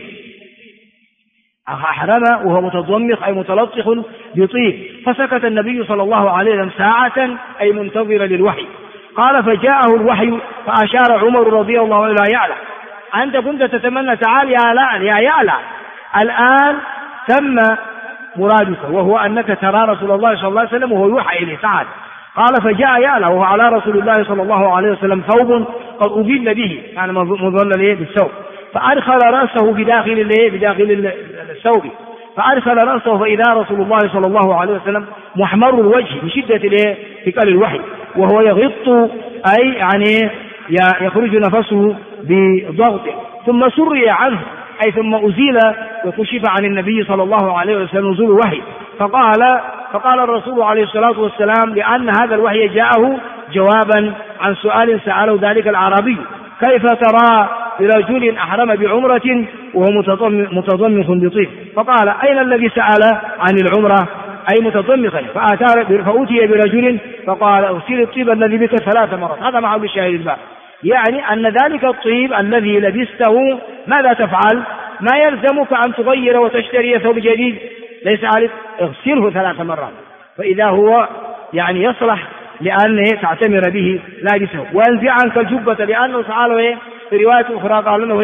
[SPEAKER 1] أحرم وهو متضمخ أي متلطخ بطيب. فسكت النبي صلى الله عليه وسلم ساعة أي منتظرا للوحي. قال فجاءه الوحي فأشار عمر رضي الله عنه لا يعلى، أنت كنت تتمنى تعال يا يعلى الآن تم مرادك، وهو أنك ترى رسول الله صلى الله عليه وسلم وهو يوحى إليه تعال. قال فجاء يعلى وهو على رسول الله صلى الله عليه وسلم ثوب قد أبل به يعني مظلل بالثوب، فأدخل رأسه بداخل الثوب، فأدخل رأسه فإذا رسول الله صلى الله عليه وسلم محمر الوجه بشدة ثقل الوحي وهو يغط أي يعني يخرج نفسه بضغط، ثم سري عنه أي ثم أزيل وكشف عن النبي صلى الله عليه وسلم نزول الوحي. فقال الرسول عليه الصلاة والسلام لأن هذا الوحي جاءه جوابا عن سؤال سأله ذلك الأعرابي كيف ترى برجل أحرم بعمرة وهو متضمخ بطيب؟ فقال أين الذي سأل عن العمرة أي متضمخا؟ فأتي برجل فقال أغسل الطيب الذي بك 3 مرات. هذا محل الشاهد الباب، يعني أن ذلك الطيب الذي لبسته ماذا تفعل؟ ما يلزمك أن تغير وتشتري ثوب جديد، ليس عليك، اغسله 3 مرات، فإذا هو يعني يصلح لأن تعتمر به لابسه. وانزع عنك الجبة لأنه تعالى في رواية أخرى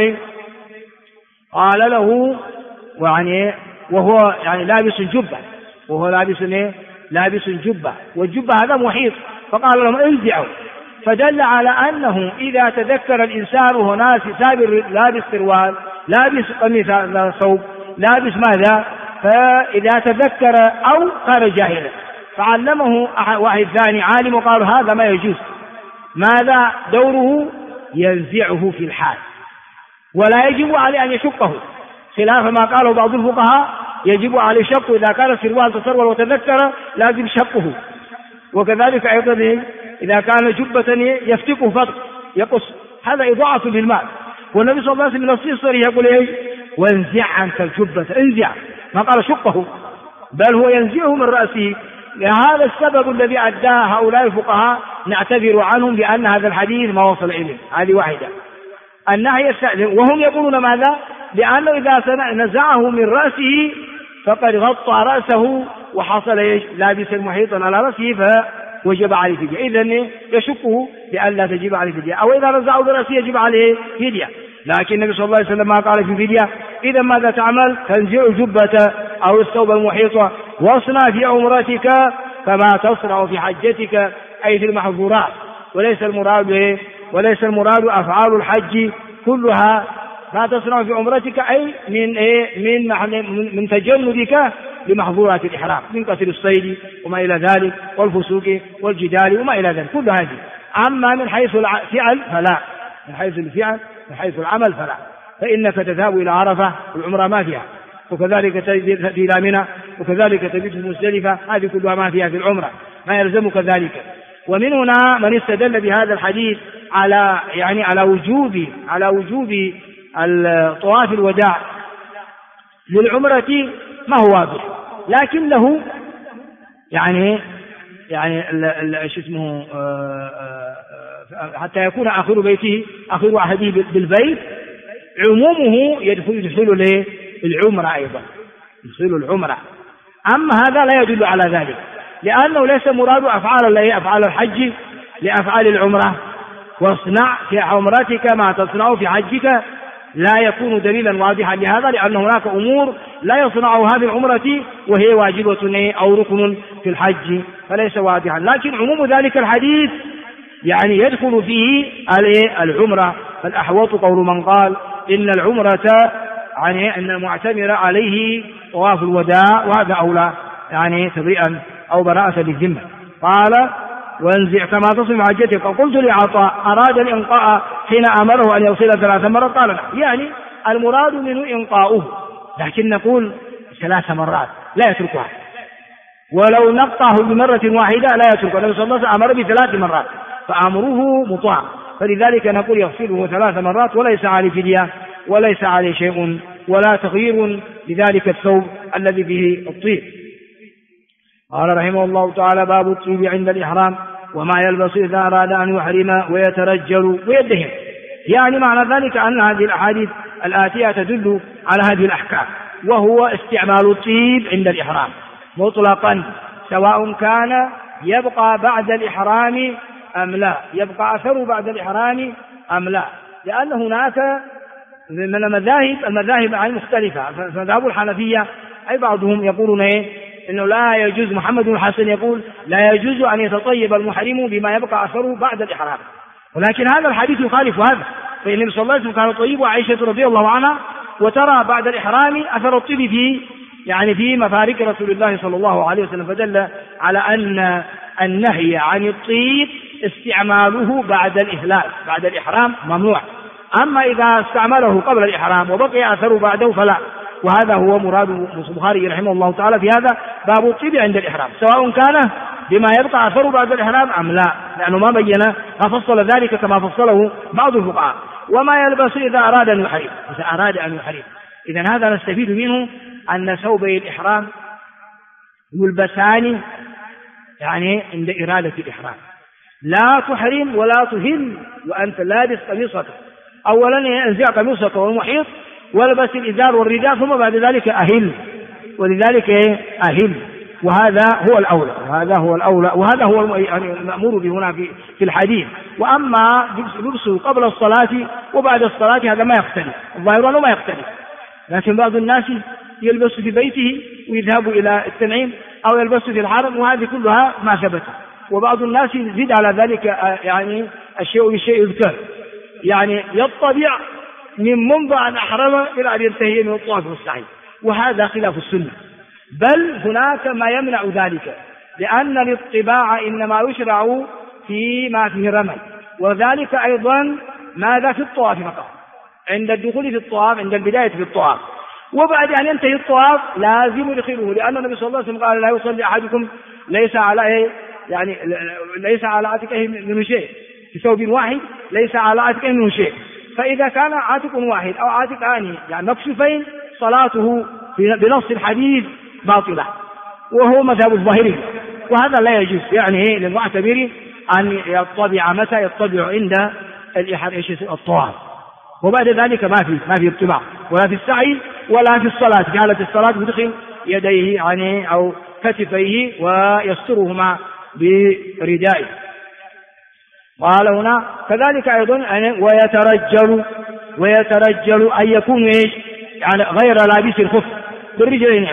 [SPEAKER 1] قال له يعني وهو يعني لابس جبة، وهو لابس جبة والجبة هذا محيط، فقال لهم انزعوا. فدل على أنه إذا تذكر الإنسان وهو لابس سروال لابس قميص ثوب لابس ماذا، فإذا تذكر أو كان جاهلا فعلمه واحد ثاني عالم وقال هذا ما يجوز، ماذا دوره؟ ينزعه في الحال، ولا يجب عليه أن يشقه خلاف ما قاله بعض الفقهاء، يجب عليه شقه إذا كان السروال تسرول وتذكر لازم شقه، وكذلك أيضا إذا كان جبة يفتقه فتق يقص، هذا إضاعة للمال. والنبي صلى الله عليه وسلم من النص يقول وانزع عنك الجبة، انزع، ما قال شقه بل هو ينزعه من رأسه. لهذا السبب الذي أدى هؤلاء الفقهاء نعتذر عنهم بأن هذا الحديث ما وصل إليه، هذه واحدة. النهي يستأذن وهم يقولون ماذا؟ لأنه إذا نزعه من رأسه فقد غطى رأسه وحصل لابس محيطا على رأسه فوجب عليه فدية، إذن يشكه بأن لا تجب عليه فدية، أو إذا نزعه برأسه يجب عليه فدية. لكن النبي صلى الله عليه وسلم ما قال في فدية. إذا ماذا تعمل؟ تنزع الجبة أو الثوب المحيط واصنع في عمرتك كما تصنع في حجتك أي في المحظورات، وليس المراد أفعال الحج كلها ما تصنع في عمرتك أي من تجنبك لمحظورات الإحرام من قتل الصيد وما إلى ذلك والفسوق والجدال وما إلى ذلك كل هذه. أما من حيث الفعل فلا، من حيث الفعل من حيث العمل فلا، فإنك تذهب إلى عرفة والعمرة ما فيها، وكذلك تجد إلى منى، وكذلك تجد في مزدلفة، هذه كلها ما فيها في العمرة، ما يلزمك ذلك. ومن هنا من استدل بهذا الحديث على وجوب طواف الوداع للعمرة ما هو واضح، لكن له يعني شو اسمه حتى يكون آخر عهده بالبيت عمومه يدخل العمرة أيضا، يدخل العمرة. أما هذا لا يدل على ذلك، لأنه ليس مراد أفعال الحج لأفعال العمرة، واصنع في عمرتك ما تصنع في حجك، لا يكون دليلا واضحا لهذا، لأن هناك أمور لا يصنعها في العمرة وهي واجبة أو ركن في الحج، فليس واضحا. لكن عموم ذلك الحديث يعني يدخل فيه العمرة، فالأحوط قول من قال إن العمرة يعني أن المعتمر عليه طواف الوداع، وهذا أولى يعني تبرئا أو براءة للذمة. قال وانزع كما تصف حجتك. قلت لعطاء أراد الإنقاء حين أمره أن يوصل 3 مرات؟ قال لا، يعني المراد منه إنقاؤه، لكن نقول 3 مرات لا يتركها، ولو نقطعه بمرة واحدة لا يتركها. النبي صلى الله عليه وسلم أمر ب3 مرات فأمره مطاع، فلذلك نقول يغسله 3 مرات وليس عليه فدية وليس عليه شيء ولا تغيير لذلك الثوب الذي فيه الطيب. قال رحمه الله تعالى باب الطيب عند الإحرام وما يلبس إذا أراد أن يحرم ويترجل ويدهن. يعني معنى ذلك أن هذه الأحاديث الآتية تدل على هذه الأحكام، وهو استعمال الطيب عند الإحرام مطلقا، سواء كان يبقى بعد الإحرام أم لا، يبقى أثر بعد الإحرام أم لا، لأن هناك من المذاهب مختلفة. فمذهب الحنفية أي بعضهم يقولون إنه لا يجوز، محمد بن الحسن يقول لا يجوز أن يتطيب المحرم بما يبقى أثره بعد الإحرام، ولكن هذا الحديث يخالف هذا، فإن النبي صلى الله عليه وسلم كان طيب، وعائشة رضي الله عنها وترى بعد الإحرام أثر الطيب في مفارق رسول الله صلى الله عليه وسلم، فدل على أن النهي عن الطيب استعماله بعد الإهلال، بعد الإحرام ممنوع. أما إذا استعمله قبل الإحرام وبقي أثره بعده فلا، وهذا هو مراد البخاري رحمه الله تعالى في هذا باب الطيب عند الإحرام، سواء كان بما يبقى أثره بعد الإحرام أم لا، لأنه ما بين ما فصل ذلك كما فصله بعض الفقهاء. وما يلبس إذا أراد أن يحرم، إذن هذا نستفيد منه أن ثوبي الإحرام يلبسان يعني عند إرادة الإحرام، لا تحرم ولا تهل وأنت لابس قميصك، أولا انزع قميصك والمحيط والبس الإزار والرداء، ثم بعد ذلك أهل، ولذلك أهل، وهذا هو الأولى وهذا هو المأمور به هنا في الحديث. وأما لبسه قبل الصلاة وبعد الصلاة هذا ما يختلف، الظاهر أنه ما يختلف، لكن بعض الناس يلبس في بيته ويذهب إلى التنعيم أو يلبس في الحرم، وهذه كلها ما ثبت. وبعض الناس يزيد على ذلك يعني الشيء بالشيء يذكر، يعني يطبع من منذ أن أحرم إلى أن ينتهي من الطواف والسعي، وهذا خلاف السنة، بل هناك ما يمنع ذلك، لأن الاطباع إنما يشرع فيما فيه رمل، وذلك أيضا ماذا في الطواف فقط، عند الدخول في الطواف، عند البداية في الطواف، وبعد أن ينتهي الطواف لازم يدخله، لأن النبي صلى الله عليه وسلم قال لا يصلي أحدكم ليس على عاتقه منه شيء، في ثوب واحد ليس على عاتقه منه شيء، فإذا كان عاتق واحد أو عاتقان يعني مكشوفين صلاته بنص الحديث باطلة، وهو مذهب الظاهري، وهذا لا يجوز يعني للمعتمر أن يطبع متى يطبع عند الطواف، وبعد ذلك ما في اطباع ولا في السعي ولا في الصلاة. في حالة الصلاة يدخل يديه يعني أو كتفيه ويسترهما بردائه. قال هنا كذلك أيضا ويترجل أن يكون يعني غير لابس الخف بالرجلين،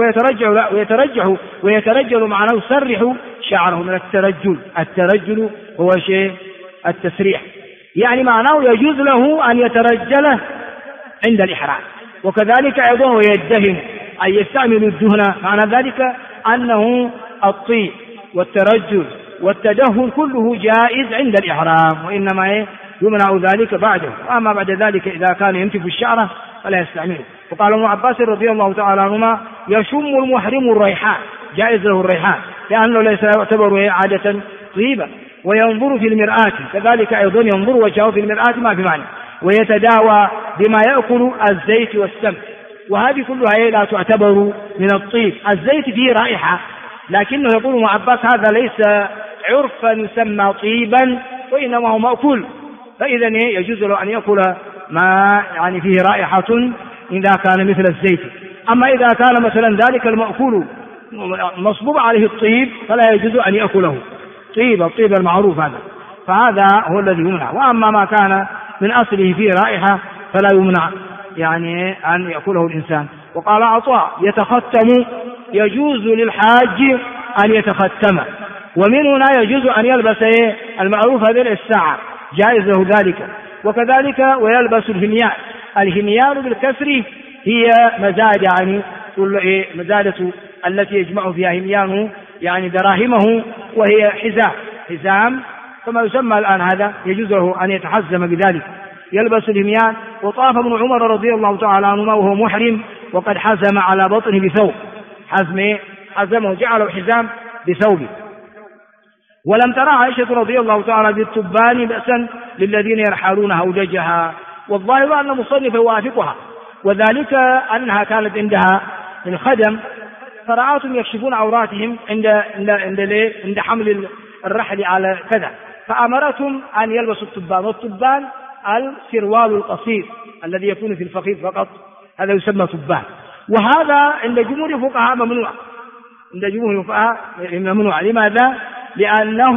[SPEAKER 1] ويترجل معناه يسرح شعره من الترجل هو شيء التسريح، يعني معناه يجوز له أن يترجله عند الإحرام. وكذلك أيضا ويدهن أن يستعملوا الدهن، معنى ذلك أنه الطيب والترجل والتدهن كله جائز عند الإحرام، وإنما يمنع ذلك بعده، وأما بعد ذلك إذا كان ينتف الشعر فلا يستعمله. وقال ابن عباس رضي الله تعالى عنهما يشم المحرم الريحان، جائز له الريحان لأنه ليس يعتبر عادة طيبة، وينظر في المرآة كذلك أيضا ينظر وجهه في المرآة ما في معنى، ويتداوى بما يأكل الزيت والسمن، وهذه كلها لا تعتبر من الطيب. الزيت فيه رائحة، لكنه يقول ابن عباس هذا ليس عرفا يسمى طيبا، وإنما هو مأكول، فإذا يجوز له أن يأكل ما يعني فيه رائحة إذا كان مثل الزيت. أما إذا كان مثلا ذلك المأكول مصبوب عليه الطيب فلا يجوز أن يأكله، الطيب المعروف هذا، فهذا هو الذي يمنع. وأما ما كان من أصله فيه رائحة فلا يمنع يعني أن يأكله الإنسان. وقال عطاء يتختم، يجوز للحاج أن يتختم، ومن هنا يجوز أن يلبس المعروف هذه الساعة، جائز له ذلك. وكذلك ويلبس الهميان، الهميان بالكسر هي مزادة، يعني كل مزادة التي يجمع فيها هميانه يعني دراهمه، وهي حزام كما يسمى الآن، هذا يجوز له أن يتحزم بذلك، يلبس الهميان. وطاف ابن عمر رضي الله تعالى عنهما وهو محرم وقد حزم على بطنه بثوب، حزمه جعله حزام بثوبه. ولم ترى عائشة رضي الله تعالى بالتبان بأسا للذين يرحلون هودجها، والظاهر أن المصنف يوافقها، وذلك أنها كانت عندها الخدم فرأتهم يكشفون عوراتهم عند حمل الرحل على كذا، فأمرتهم أن يلبسوا التبان، والتبان السروال القصير الذي يكون في الفخذ فقط، هذا يسمى تبان. وهذا عند جمهور الفقهاء ممنوع، لماذا؟ لأنه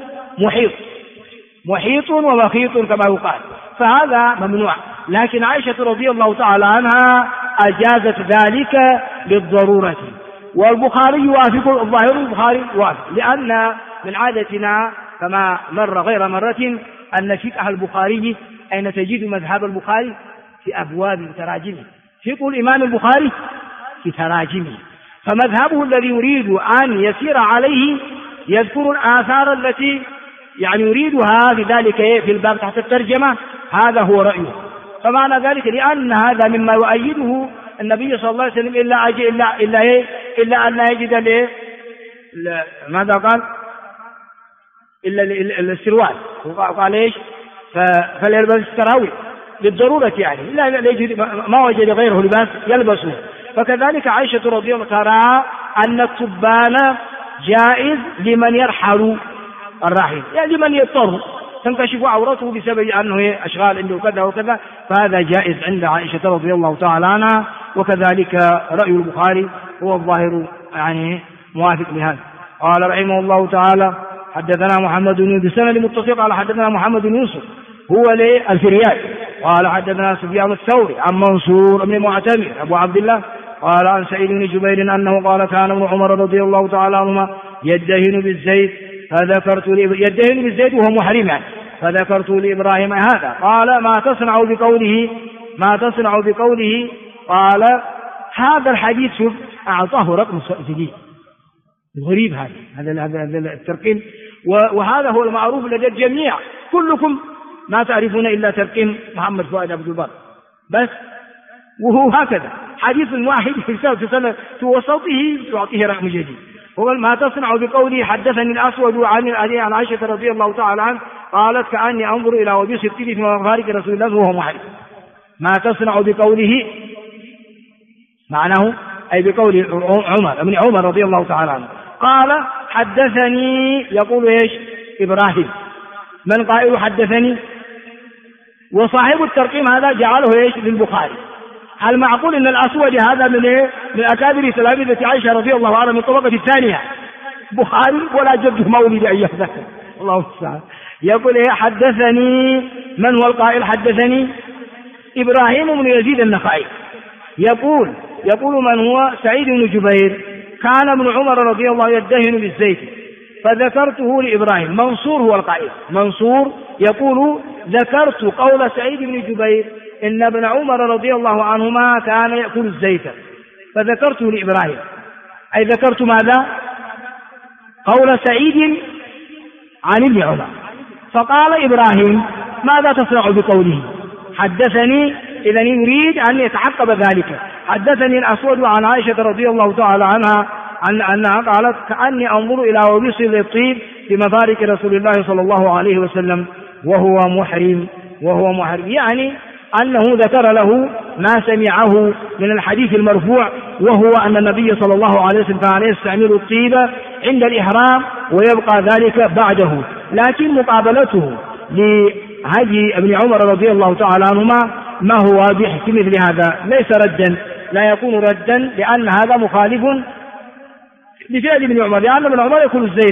[SPEAKER 1] محيط ومخيط كما يقال، فهذا ممنوع. لكن عائشة رضي الله تعالى عنها أجازت ذلك للضرورة، والبخاري يوافق، الظاهر البخاري يوافق، لأن من عادتنا كما مر غير مرة أن فقه البخاري أين تجد مذهب البخاري؟ في أبواب تراجمه، فقه الإمام البخاري في تراجمه، فمذهبه الذي يريد أن يسير عليه يذكر الآثار التي يعني يريدها في ذلك في الباب تحت الترجمة، هذا هو رأيه. فمعنى ذلك لأن هذا مما يؤيده النبي صلى الله عليه وسلم إلا أن يجد ماذا قال؟ إلا السروال، وقال إيش؟ فليلبس السراويل للضرورة، يعني لا يجد ما وجد غيره لباس يلبسه. فكذلك عائشة رضي الله ترى أن التبان جائز لمن يرحل الراحل، يعني لمن يضطر تنكشف عورته بسبب أنه أشغال عنده كذا وكذا، فهذا جائز عند عائشة رضي الله تعالى عنها. وكذلك رأي البخاري هو الظاهر يعني موافق لهذا. قال رحمه الله تعالى حدثنا محمد بن بسند المتصل قال حدثنا محمد بن يوسف هو الفريابي قال حدثنا سفيان الثوري عن منصور بن معتمر أبو عبد الله قال عن سعيد بن جبير أنه قال كان ابن عمر رضي الله تعالى عنهما يدهن بالزيت يدهن بالزيت وهو محرم يعني، فذكرت لإبراهيم هذا قال ما تصنع بقوله قال هذا الحديث شوف أعطاه رقم جديد غريب، هذا الترقيم، وهذا هو المعروف لدى الجميع، كلكم ما تعرفون إلا ترقيم محمد فؤاد عبد البر بس، وهو هكذا حديث واحد في وسطه تعطيه رقم جديد. هو ما تصنع بقوله حدثني الأسود عن عائشة رضي الله تعالى عنها قالت كأني أنظر إلى وبيس الطيب في مفارق رسول الله وهو محرم. ما تصنع بقوله معناه أي بقول ابن عمر رضي الله تعالى عنه قال حدثني، يقول إيش؟ إبراهيم. من قائل حدثني؟ وصاحب الترقيم هذا جعله إيش؟ للبخاري. هل معقول أن الأسود هذا من أكابر تلاميذة عائشة رضي الله عنها من الطبقة الثانية؟ بخاري ولا جده مولد أيها ذاك الله تعالى. يقول إيه؟ حدثني. من هو القائل حدثني؟ إبراهيم بن يزيد النخعي. يقول من هو؟ سعيد بن جبير. كان ابن عمر رضي الله يدهن بالزيت فذكرته لإبراهيم. منصور هو القائل. منصور يقول ذكرت قول سعيد بن جبير إن ابن عمر رضي الله عنهما كان يأكل الزيت، فذكرته لإبراهيم، أي ذكرت ماذا؟ قول سعيد عن ابن عمر، فقال إبراهيم ماذا تصنع بقوله؟ حدثني، إذن يريد أن يتعقب ذلك، حدثني الأسود عن عائشة رضي الله تعالى عنها أنها قالت كأني أنظر إلى وبيص الطيب بمبارك رسول الله صلى الله عليه وسلم وهو محرم، يعني أنه ذكر له ما سمعه من الحديث المرفوع، وهو أن النبي صلى الله عليه وسلم كان يستعمل الطيب عند الإحرام ويبقى ذلك بعده. لكن مقابلته لهدي ابن عمر رضي الله تعالى عنهما ما هو واضح في مثل هذا، ليس ردا، لا يكون ردا، لأن هذا مخالف لفعل ابن عمر، لأن ابن عمر يأكل الزيت،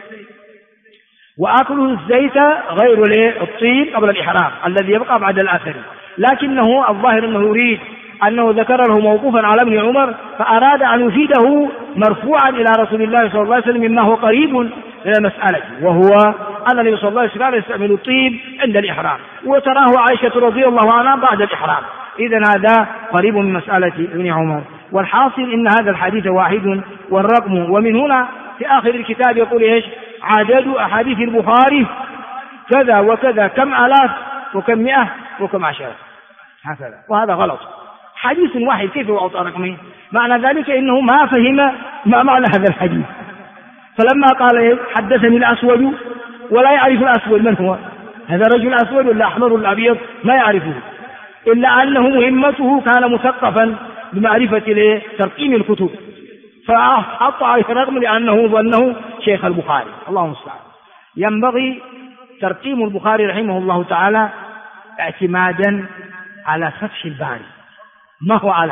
[SPEAKER 1] وأكله الزيت غير الطيب قبل الإحرام الذي يبقى بعد الآخر. لكنه الظاهر أنه يريد أنه ذكر له موقوفا على ابن عمر، فأراد أن يفيده مرفوعا إلى رسول الله صلى الله عليه وسلم مما هو قريب من المسألة، وهو أن النبي صلى الله عليه وسلم يستعمل الطيب عند الإحرام، وتراه عائشة رضي الله عنها بعد الإحرام. إذن هذا قريب من مسألة ابن عمر. والحاصل إن هذا الحديث واحد والرقم. ومن هنا في آخر الكتاب يقول إيش؟ عدد أحاديث البخاري كذا وكذا، كم آلاف وكم مئة وكم عشرة، هكذا، وهذا غلط. حديث واحد كيف يعطى رقمين؟ معنى ذلك إنه ما فهم ما معنى هذا الحديث. فلما قال حدثني الأسود ولا يعرف الأسود من هو، هذا رجل أسود ولا أحمر ولا أبيض ما يعرفه، إلا أنه مهمته كان مثقفا بمعرفة ترقيم الكتب، فحط عليه رقم لأنه ظنه شيخ البخاري. الله المستعان. ينبغي ترقيم البخاري رحمه الله تعالى اعتمادا على فتح الباري، ما هو على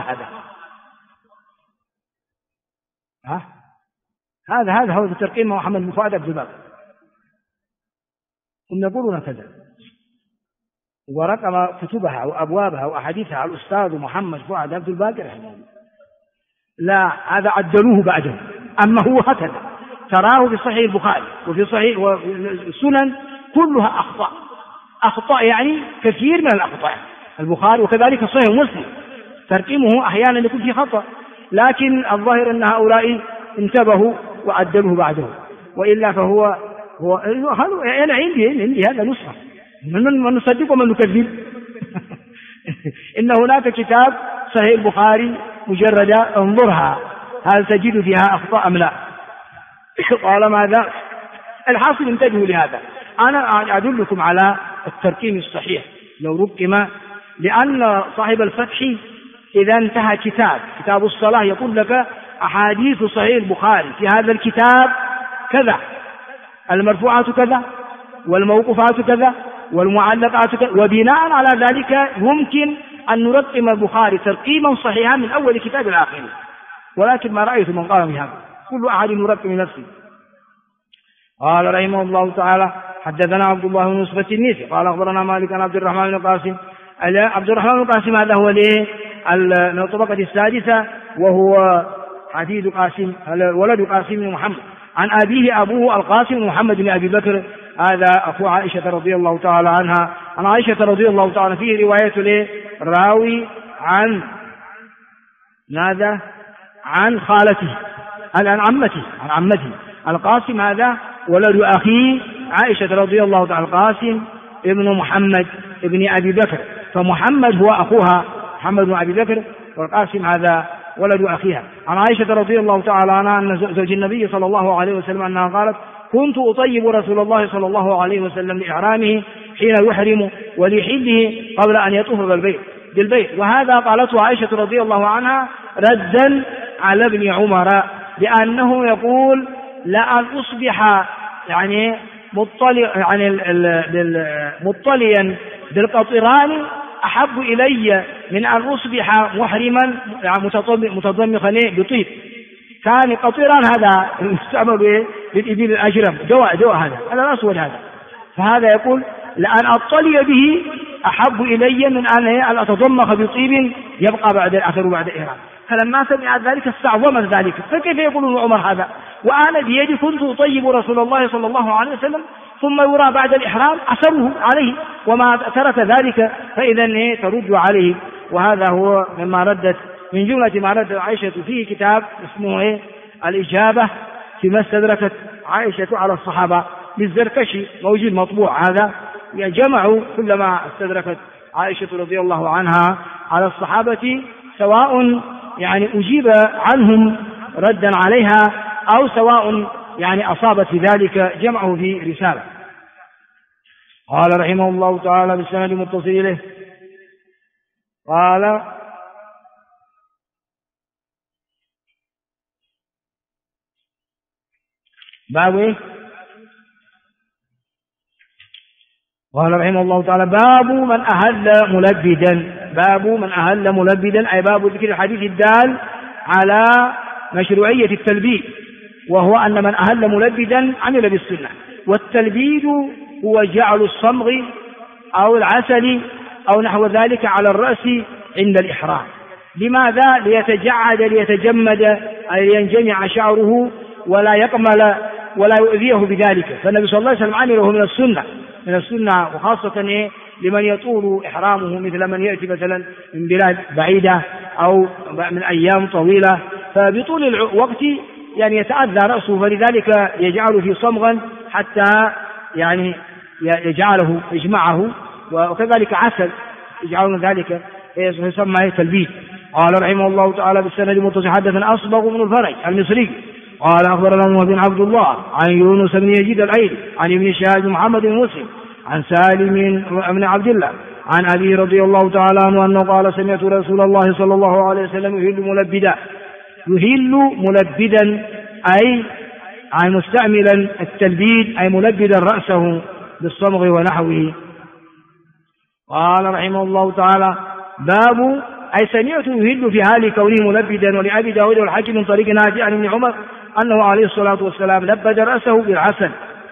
[SPEAKER 1] هذا هو ترقيم محمد بن فؤاد عبد الباقي، هم يقولون كذا، ورقم كتبها وأبوابها وأحاديثها الأستاذ محمد فؤاد عبد الباقي رحمه الله. لا، هذا عدلوه بعده، أما هو هكذا تراه في صحيح البخاري وفي صحيح والسنن كلها أخطاء يعني كثير من الأخطاء البخاري، وكذلك صحيح مسلم ترقيمه أحيانا يكون فيه خطأ، لكن الظاهر أن هؤلاء انتبهوا وعدلوه بعده، وإلا فهو أنا عندي هذا نسخة، من نصدق ومن نكذب. إن هناك كتاب صحيح البخاري مجردة، انظرها هل تجد فيها أخطاء أم لا. قال ماذا؟ الحاصل انتبهوا لهذا. أنا أدلكم على الترقيم الصحيح لو رقم، لأن صاحب الفتح إذا انتهى كتاب الصلاة يقول لك أحاديث صحيح البخاري في هذا الكتاب كذا، المرفوعات كذا والموقوفات كذا والمعلقات كذا، وبناء على ذلك يمكن أن نرقم البخاري ترقيما صحيحا من أول كتاب الآخر. ولكن ما رأيت من قال بهذا، كل أحد يرقم نفسه. قال رحمه الله تعالى حدثنا عبد الله بن نصرة النيسي قال أخبرنا مالك عن عبد الرحمن بن قاسم. عبد الرحمن بن قاسم هذا هو من الطبقة السادسة، وهو حديث قاسم ولد قاسم بن محمد، عن أبيه أبوه القاسم بن محمد بن أبي بكر، هذا أخو عائشة رضي الله تعالى عنها. عن عائشة رضي الله تعالى فيه رواية راوي عن ماذا؟ عن خالته، عن عمته القاسم، هذا ولد أخيه عائشة رضي الله تعالى، القاسم ابن محمد ابن أبي بكر، فمحمد هو أخوها محمد بن أبي بكر، والقاسم هذا ولد أخيها. عن عائشة رضي الله تعالى عنها أن زوج النبي صلى الله عليه وسلم أنها قالت كنت أطيب رسول الله صلى الله عليه وسلم لإحرامه حين يحرم ولحله قبل أن يطوف بالبيت. وهذا قالته عائشة رضي الله عنها ردا على ابن عمر، لأنه يقول لأن أصبح يعني مطليا بالقطران أحب إلي من أن أصبح محرما متضمخا بطيب. كان قطران هذا يستعمل للإبل الأجرم، دواء هذا الأسود هذا، فهذا يقول لأن أطلي به أحب إلي من أن أتضمخ بطيب يبقى بعد الآخر وبعد الإحرام. فلما سمع ذلك استعظم ذلك، فكيف يقول عمر هذا وأنا بيدي كنت أطيب رسول الله صلى الله عليه وسلم ثم يرى بعد الإحرام أثره عليه وما ترك ذلك، فإذا ترد عليه. وهذا هو مما ردت من جملة ما ردت عائشة فيه كتاب اسمه الإجابة فيما استدركت عائشة على الصحابة للزركشي، موجود مطبوع هذا، جمعوا كل ما استدركت عائشة رضي الله عنها على الصحابة، سواء يعني أجيب عنهم ردا عليها أو سواء يعني أصابت في ذلك، جمعه في رسالة. قال رحمه الله تعالى بالسند المتصل إليه قال: باب قال رحمه الله تعالى: باب من أهل ملبدا. باب من أهل ملبدا أي باب ذكر الحديث الدال على مشروعية التلبيد، وهو أن من أهل ملبدا عمل بالسنة. والتلبيد هو جعل الصمغ أو العسل أو نحو ذلك على الرأس عند الإحرام. لماذا؟ ليتجمد أي ينجمع شعره ولا يقمل ولا يؤذيه بذلك. فالنبي صلى الله عليه وسلم عمله من السنة وخاصة لمن يطول إحرامه، مثل من يأتي مثلا من بلاد بعيدة أو من أيام طويلة، فبطول الوقت يعني يتأذى رأسه، فلذلك يجعل في صمغا حتى يعني يجمعه، وكذلك عسل يجعلون ذلك يسمى تلبيد. قال رحمه الله تعالى بالسند المتصل: حدثنا أصبغ بن الفرج المصري قال أخبرنا بن عبد الله عن يونس بن يزيد الأيلي عن ابن شهاب محمد بن مسلم عن سالم بن عبد الله عن أبي رضي الله تعالى عنه أنه قال: سمعت رسول الله صلى الله عليه وسلم يهل ملبدا أي مستعملا التلبيد أي ملبدا رأسه بالصمغ ونحوه. قال رحمه الله تعالى: باب أي سمعت يهل في حال كونه ملبدا. ولأبي داود والحاكم من طريق نافع عن ابن عمر أنه عليه الصلاة والسلام لبد رأسه بالعسل.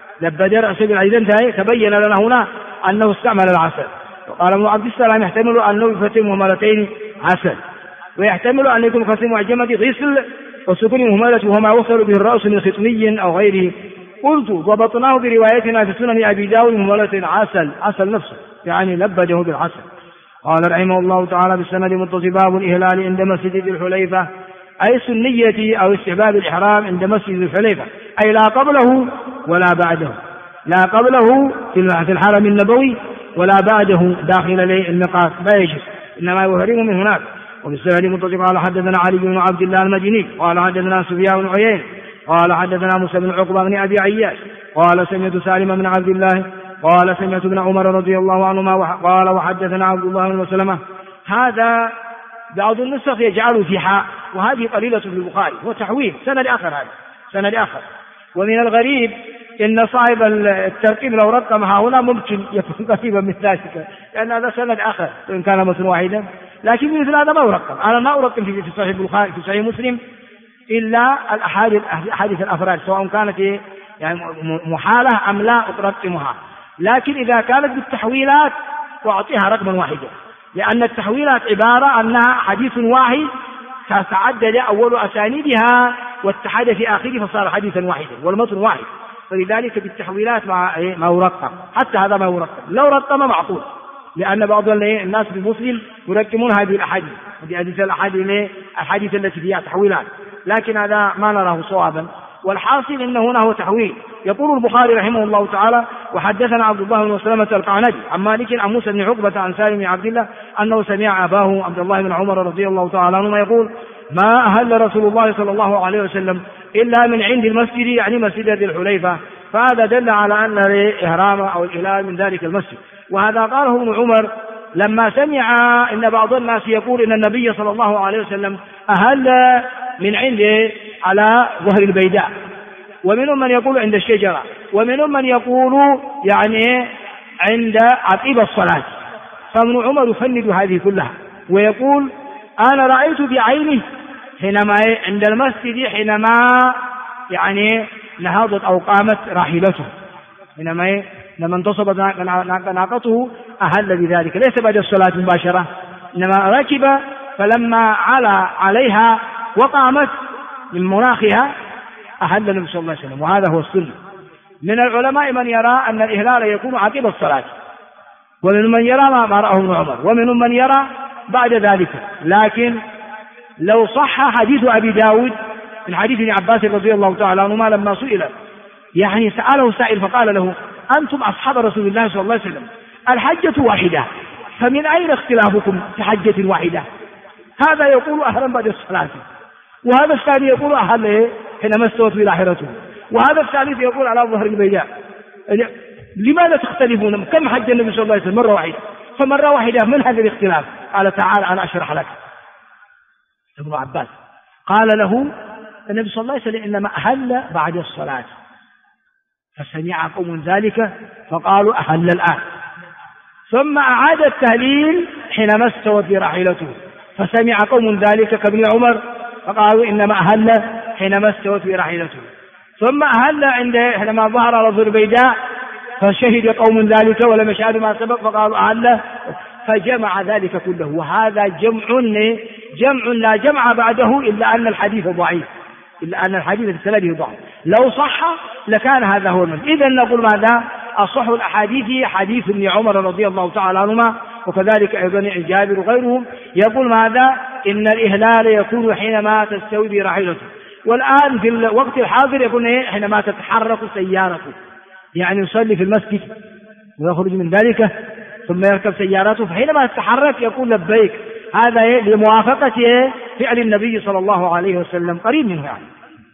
[SPEAKER 1] تبين لنا هنا أنه استعمل العسل. وقال ابن عبد السلام: يحتمل أنه يفتم مهملتين عسل، ويحتمل أن يكون خصم معجمة غسل وسكون مهملة وهو ما وصل به الرأس من ختمي أو غيره. قلت: ضبطناه بروايتنا في سنن أبي داود مهملة عسل نفسه، يعني لبده بالعسل. قال رحمه الله تعالى بالسند المتصل: باب الإهلال عند مسجد ذي الحليفة أي سنية أو استحباب الإحرام عند مسجد ذي الحليفة، أي لا قبله ولا بعده، لا قبله في الحرم النبوي ولا بعده داخل الميقات، لا يجوز، إنما يحرم من هناك. وبالسند المتصل قال: حدثنا علي بن عبد الله المديني قال: حدثنا سفيان بن عيينة قال: حدثنا موسى بن عقبة بن أبي عياش قال: سمعت سالم بن عبد الله قال: سمعت ابن عمر رضي الله عنهما قال: وحدثنا عبد الله بن مسلمة. هذا بعض النسخ يجعل في حاء، وهذه قليلة في البخاري، هو تحويل سند آخر، هذا سند آخر. ومن الغريب إن صاحب الترقيم لو رقمها هنا ممكن يكون قريبا من ذلك، لأن هذا سند آخر وإن كان متن واحدا، لكن مثل هذا ما يرقم. أنا ما أرقم في صحيح البخاري في صحيح مسلم إلا الأحاديث الأفراد، سواء كانت يعني محالة أم لا أرقمها. لكن إذا كانت بالتحويلات وأعطيها رقما واحدا، لأن التحويلات عبارة أنها حديث واحد تعدد أول أسانيدها واتحد في آخره فصار حديثا واحدا والمتن واحد، فلذلك بالتحويلات ما يرقم، حتى هذا ما يرقم. لو رقم معقول، لأن بعض الناس بالمسلم يرقمون هذه الأحاديث التي فيها تحويلات، لكن هذا ما نراه صوابا. والحاصل إن هنا هو تحويل. يقول البخاري رحمه الله تعالى: وحدثنا عبد الله بن مسلمة القعنبي عن مالك عن موسى بن عقبة عن سالم بن عبد الله أنه سمع أباه عبد الله بن عمر رضي الله تعالى عنهما يقول: ما أهل رسول الله صلى الله عليه وسلم إلا من عند المسجد، يعني مسجد ذي الحليفة. فهذا دل على أن الإحرام أو الإهلال من ذلك المسجد. وهذا قاله ابن عمر لما سمع إن بعض الناس يقول إن النبي صلى الله عليه وسلم أهل من عنده على ظهر البيداء، ومنهم من يقول عند الشجرة، ومنهم من يقول يعني عند عقب الصلاة. فابن عمر يفند هذه كلها ويقول: أنا رأيت بعيني حينما عند المسجد حينما يعني نهضت أو قامت راحلته، لما انتصبت ناقته أهل بذلك، ليس بعد الصلاة مباشرة، إنما ركب فلما علا عليها وقامت من مناخها أهل النبي صلى الله عليه وسلم، وهذا هو السنة. من العلماء من يرى أن الإهلال يكون عقب الصلاة، ومن من يرى ما رأه ابن عمر، ومن من يرى بعد ذلك. لكن لو صح حديث أبي داود من حديث ابن عباس رضي الله تعالى عنهما لما سئل يعني سأله سائل فقال له أنتم أصحاب رسول الله صلى الله عليه وسلم الحجة واحدة فمن أين اختلافكم في حجة واحدة؟ هذا يقول أهلا بعد الصلاة، وهذا الثاني يقول أهل حينما استوت بلاحرته، وهذا الثالث يقول على ظهر البيداء. لماذا تختلفون؟ كم حج النبي صلى الله عليه وسلم؟ مرة واحدة، فمرة واحدة من هذا الاختلاف؟ قال تعال أنا أشرح لك. ابن عباس قال له النبي صلى الله عليه وسلم إنما أهل بعد الصلاة، فسمع قوم ذلك فقالوا أهل الآن، ثم أعاد التهليل حينما استوت براحلته، فسمع قوم ذلك كابن عمر فقالوا إنما أهل حينما استوت براحلته، ثم أهل حينما ظهر على ظهر البيداء فشهد قوم ذلك ولم يشهدوا ما سبق فقالوا أهل، فجمع ذلك كله. وهذا جمع لا جمع بعده إلا أن الحديث ضعيف، إلا أن الحديث بسنده ضعيف. لو صح لكان هذا هو المعنى. إذن نقول ماذا؟ أصح الأحاديث حديث ابن عمر رضي الله تعالى عنهما، وكذلك أيضا جابر وغيرهم يقول ماذا؟ إن الإهلال يكون حينما تستوي براحلته، والآن في الوقت الحاضر يكون حينما تتحرك سيارته، يعني يصلي في المسجد ويخرج من ذلك ثم يركب سيارته، فحينما تتحرك يقول لبيك. هذا لموافقة فعل النبي صلى الله عليه وسلم، قريب منه يعني.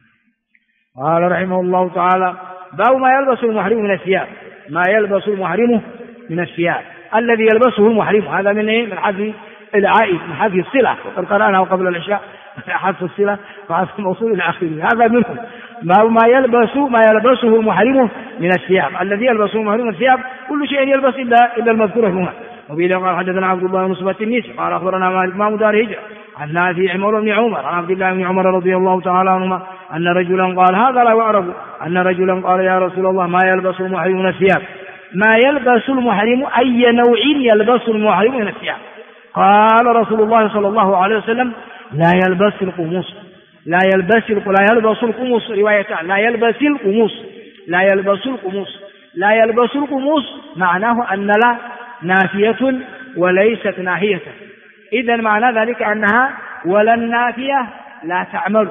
[SPEAKER 1] قال رحمه الله تعالى باب ما يلبس المحرم من الثياب. ما يلبس المحرم من الثياب، الذي يلبسه المحرم هذا من حذف العائد، من حذف الصلة، وقد قرأناه قبل العشاء حذف الصلة وحذف الموصول إلى آخره. هذا منهم ما يلبسه المحرم من الثياب، الذي يلبسه المحرم من الثياب كل شيء يلبس إلا المذكور هنا. وبه قال حدثنا عبد الله بن نصبة التنيسي قال أخبرنا مالك إمام دار هجرة عن نافع مولى بن عمر عن عبد الله بن عمر رضي الله تعالى عنهما أن رجلا قال هذا لا يعرف أن رجلا قال يا رسول الله ما يلبس المحرم من الثياب. ما يلبس المحرم أي نوع يلبس المحرم من الثياب؟ قال رسول الله صلى الله عليه وسلم لا يلبس القمص. لا يلبس القمص روايتان، لا يلبس القمص معناه أن لا نافية وليست ناهية. إذن معنى ذلك أنها ولا النافية لا تعمل،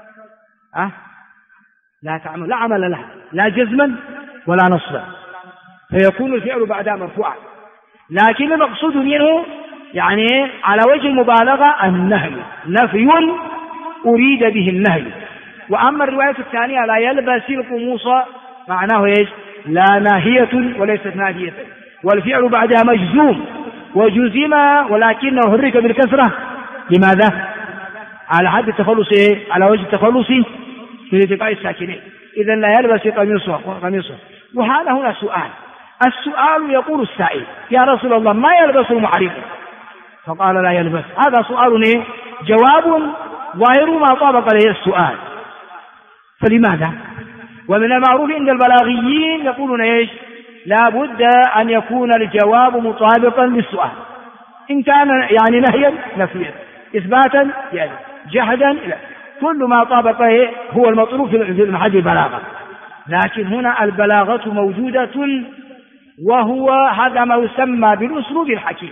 [SPEAKER 1] لا عمل لها، لا جزما ولا نصبا، فيكون الفعل بعدها مرفوعا. لكن المقصود منه يعني على وجه المبالغة النهي، نفي أريد به النهي. وأما الرواية الثانية لا يلبس القموص معناه إيش؟ لا ناهية وليست نادية، والفعل بعدها مجزوم وجزم ولكنه حرك بالكسرة. لماذا؟ على حد التخلص على وجه التخلص من التقاء الساكنين. إذن لا يلبس قميصه. وهذا هنا السؤال يقول السائل يا رسول الله ما يلبس المحرم؟ فقال لا يلبس. هذا سؤال جواب ظاهر ما طابق عليه السؤال، فلماذا؟ ومن المعروف عند البلاغيين يقولون ايش؟ لا بد أن يكون الجواب مطابقا للسؤال، إن كان يعني نهيا نفيا، إثباتا يعني جحدا، كل ما طابق هو المطلوب في محل البلاغة. لكن هنا البلاغة موجودة، وهو هذا ما يسمى بالأسلوب الحكيم.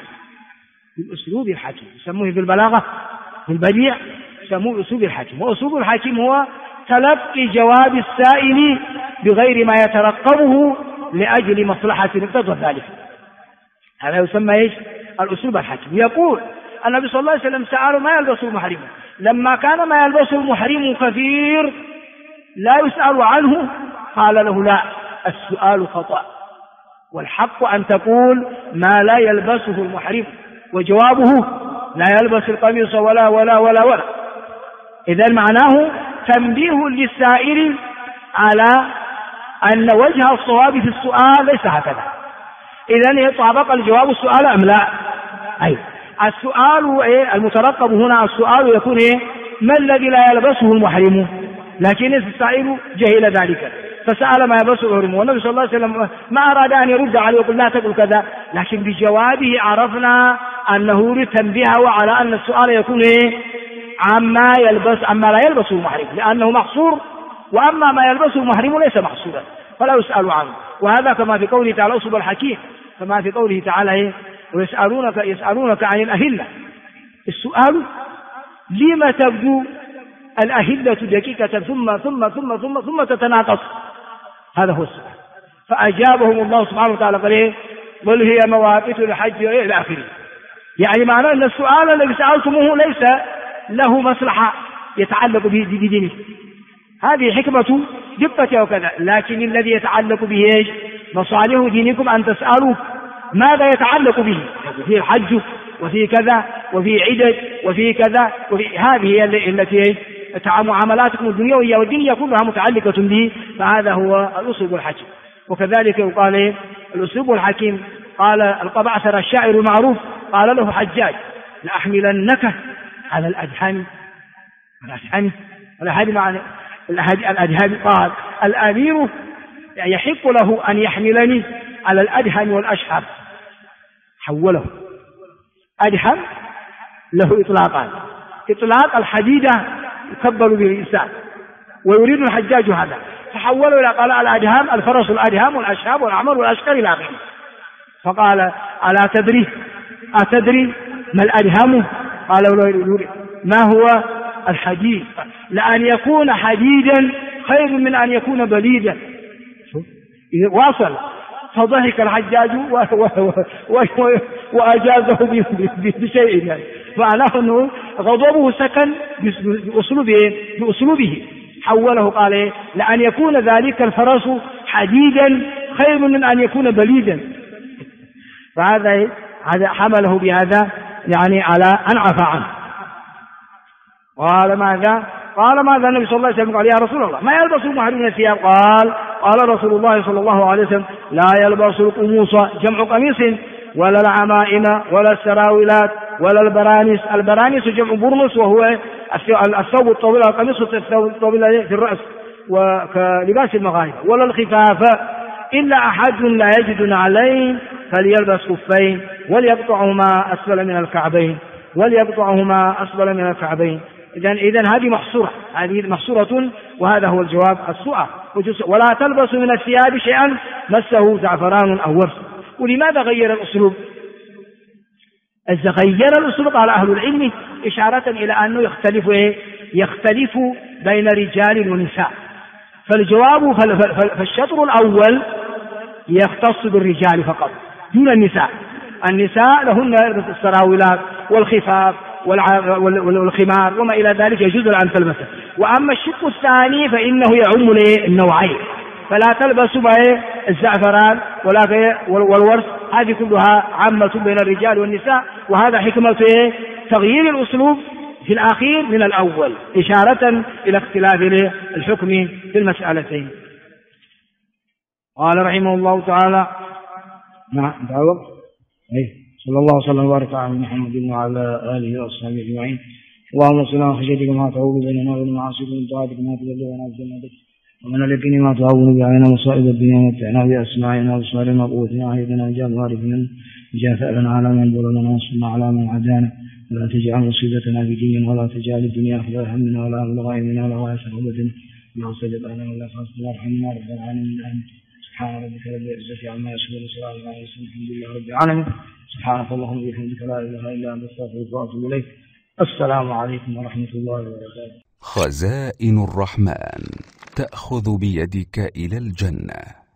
[SPEAKER 1] يسموه في البلاغة في البديع يسموه أسلوب الحكيم. وأسلوب الحكيم هو تلقي جواب السائل بغير ما يترقبه لأجل مصلحة اقتضت ذلك. هذا يسمى ايش؟ الأسلوب الحكيم. يقول النبي صلى الله عليه وسلم سأله ما يلبس المحرم، لما كان ما يلبس المحرم كثير لا يسأل عنه قال له لا، السؤال خطأ، والحق أن تقول ما لا يلبسه المحرم، وجوابه لا يلبس القميص ولا ولا ولا ولا. إذن معناه تنبيه للسائل على أن وجه الصواب في السؤال ليس هكذا. إذن طابق الجواب السؤال أم لا؟ أي السؤال المترقب هنا السؤال يكون ما الذي لا يلبسه المحرم؟ لكن السائل جهل ذلك فسأل ما يلبسه المحرم، والنبي صلى الله عليه وسلم ما أراد أن يرد عليه ويقول لا تقل كذا، لكن بجوابه عرفنا أنه يريد تنبيهه على أن السؤال يكون عما لا يلبسه المحرم، لأنه محصور، وأما ما يلبسه المحرم ليس محصورا فلا يسأل عنه. وهذا كما في قوله تعالى أسلوب الحكيم، كما في قوله تعالى ويسألونك عن الأهلة. السؤال لما تبدو الأهلة دقيقة ثم تتناقص؟ هذا هو السؤال. فأجابهم الله سبحانه وتعالى قال قل هي مواقيت الحج إلى آخره. يعني معناه أن السؤال الذي سألتموه ليس له مصلحة يتعلق بدينه، هذه حكمة دقة وكذا، لكن الذي يتعلق به إيش؟ مصالح دينكم، أن تسألوا ماذا يتعلق به، في الحج وفي كذا وفي عدد وفي كذا هذه هي التي معاملاتكم الدنيوية والدنيا كلها متعلقة به. فهذا هو الأسلوب الحكيم. وكذلك يقال الأسلوب الحكيم، قال القبعثر الشاعر المعروف قال له حجاج لأحملنك على الأدهان. معنى الأدهان، قال الأمير يحق له أن يحملني على الأدهن والأشهر. حوله أدهن له إطلاقان: إطلاق الحديدة يكبر به الإنسان، ويريد الحجاج هذا، فحوله إلى قال الأدهام الفرس الأدهام والأشهاب والأعمار والأشكر إلى آخره. فقال أتدري ما الأدهام؟ قال ما هو الحديد؟ لأن يكون حديدا خير من أن يكون بليدا. واصل. فضحك الحجاج وأجازه بشيء، يعني معناه أنه غضبه سكن بأسلوبه. حوله قال لأن يكون ذلك الفرس حديدا خير من أن يكون بليدا. فهذا حمله بهذا يعني على أن عفى عنه. قال ماذا النبي صلى الله عليه وسلم؟ قال يا رسول الله ما يلبس المحرم من الثياب؟ قال رسول الله صلى الله عليه وسلم لا يلبس القموص جمع قميص ولا العمائم ولا السراويلات ولا البرانس. البرانس جمع برنس وهو الثوب الطويل، القميص الثوب الطويل في الرأس وكلباس المغاربة. ولا الخفاف إلا أحد لا يجد نعلين فليلبس خفين وليقطعهما أسفل من الكعبين. إذن هذه محصورة، وهذا هو الجواب السؤال. ولا تلبس من الثياب شيئا مسه زعفران أو ورس. ولماذا غير الأسلوب؟ غير الأسلوب قال أهل العلم إشارة إلى أنه يختلف بين رجال ونساء. فالجواب فالشطر الأول يختص بالرجال فقط دون النساء. النساء لهن السراويلات والخفاف والخمار وما إلى ذلك يجوز أن تلبسه. وأما الشق الثاني فإنه يعم النوعين، فلا تلبسوا الزعفران والورس، هذه كلها عامة بين الرجال والنساء. وهذا حكمة تغيير الأسلوب في الأخير من الأول، إشارة إلى اختلاف الحكم في المسألتين. قال رحمه الله تعالى صلى الله وسلم وبارك على محمد وعلى آله وأصحابه أجمعين. اللهم صل على خشيتك ما تعول بيننا وبين معاصيك، ومن طاعتك ما تبلغنا بجنتك، ومن اليقين ما تعاون بعيننا مصائب الدنيا، ومتعنا بأسماعنا وأبصارنا وقوتنا وأحيتنا وجعل وارثنا وجعل ثأرنا على من ظلمنا وانصرنا على من عادانا، ولا تجعل مصيبتنا في ديننا، ولا تجعل الدنيا أكبر همنا ولا مبلغ علمنا ولا واسع رغبتنا، ولا صدق لنا ولا خاصنا وارحمنا رب العالمين. آمين. سبحان ربك رب العزة عما يصفون وسلام على المرسلين الحمد لله رب العالمين. سبحانك اللهم وبحمدك لا إله إلا أنت أستغفرك وأتوب إليك. السلام عليكم ورحمة الله وبركاته.
[SPEAKER 2] خزائن الرحمن تأخذ بيدك إلى الجنة.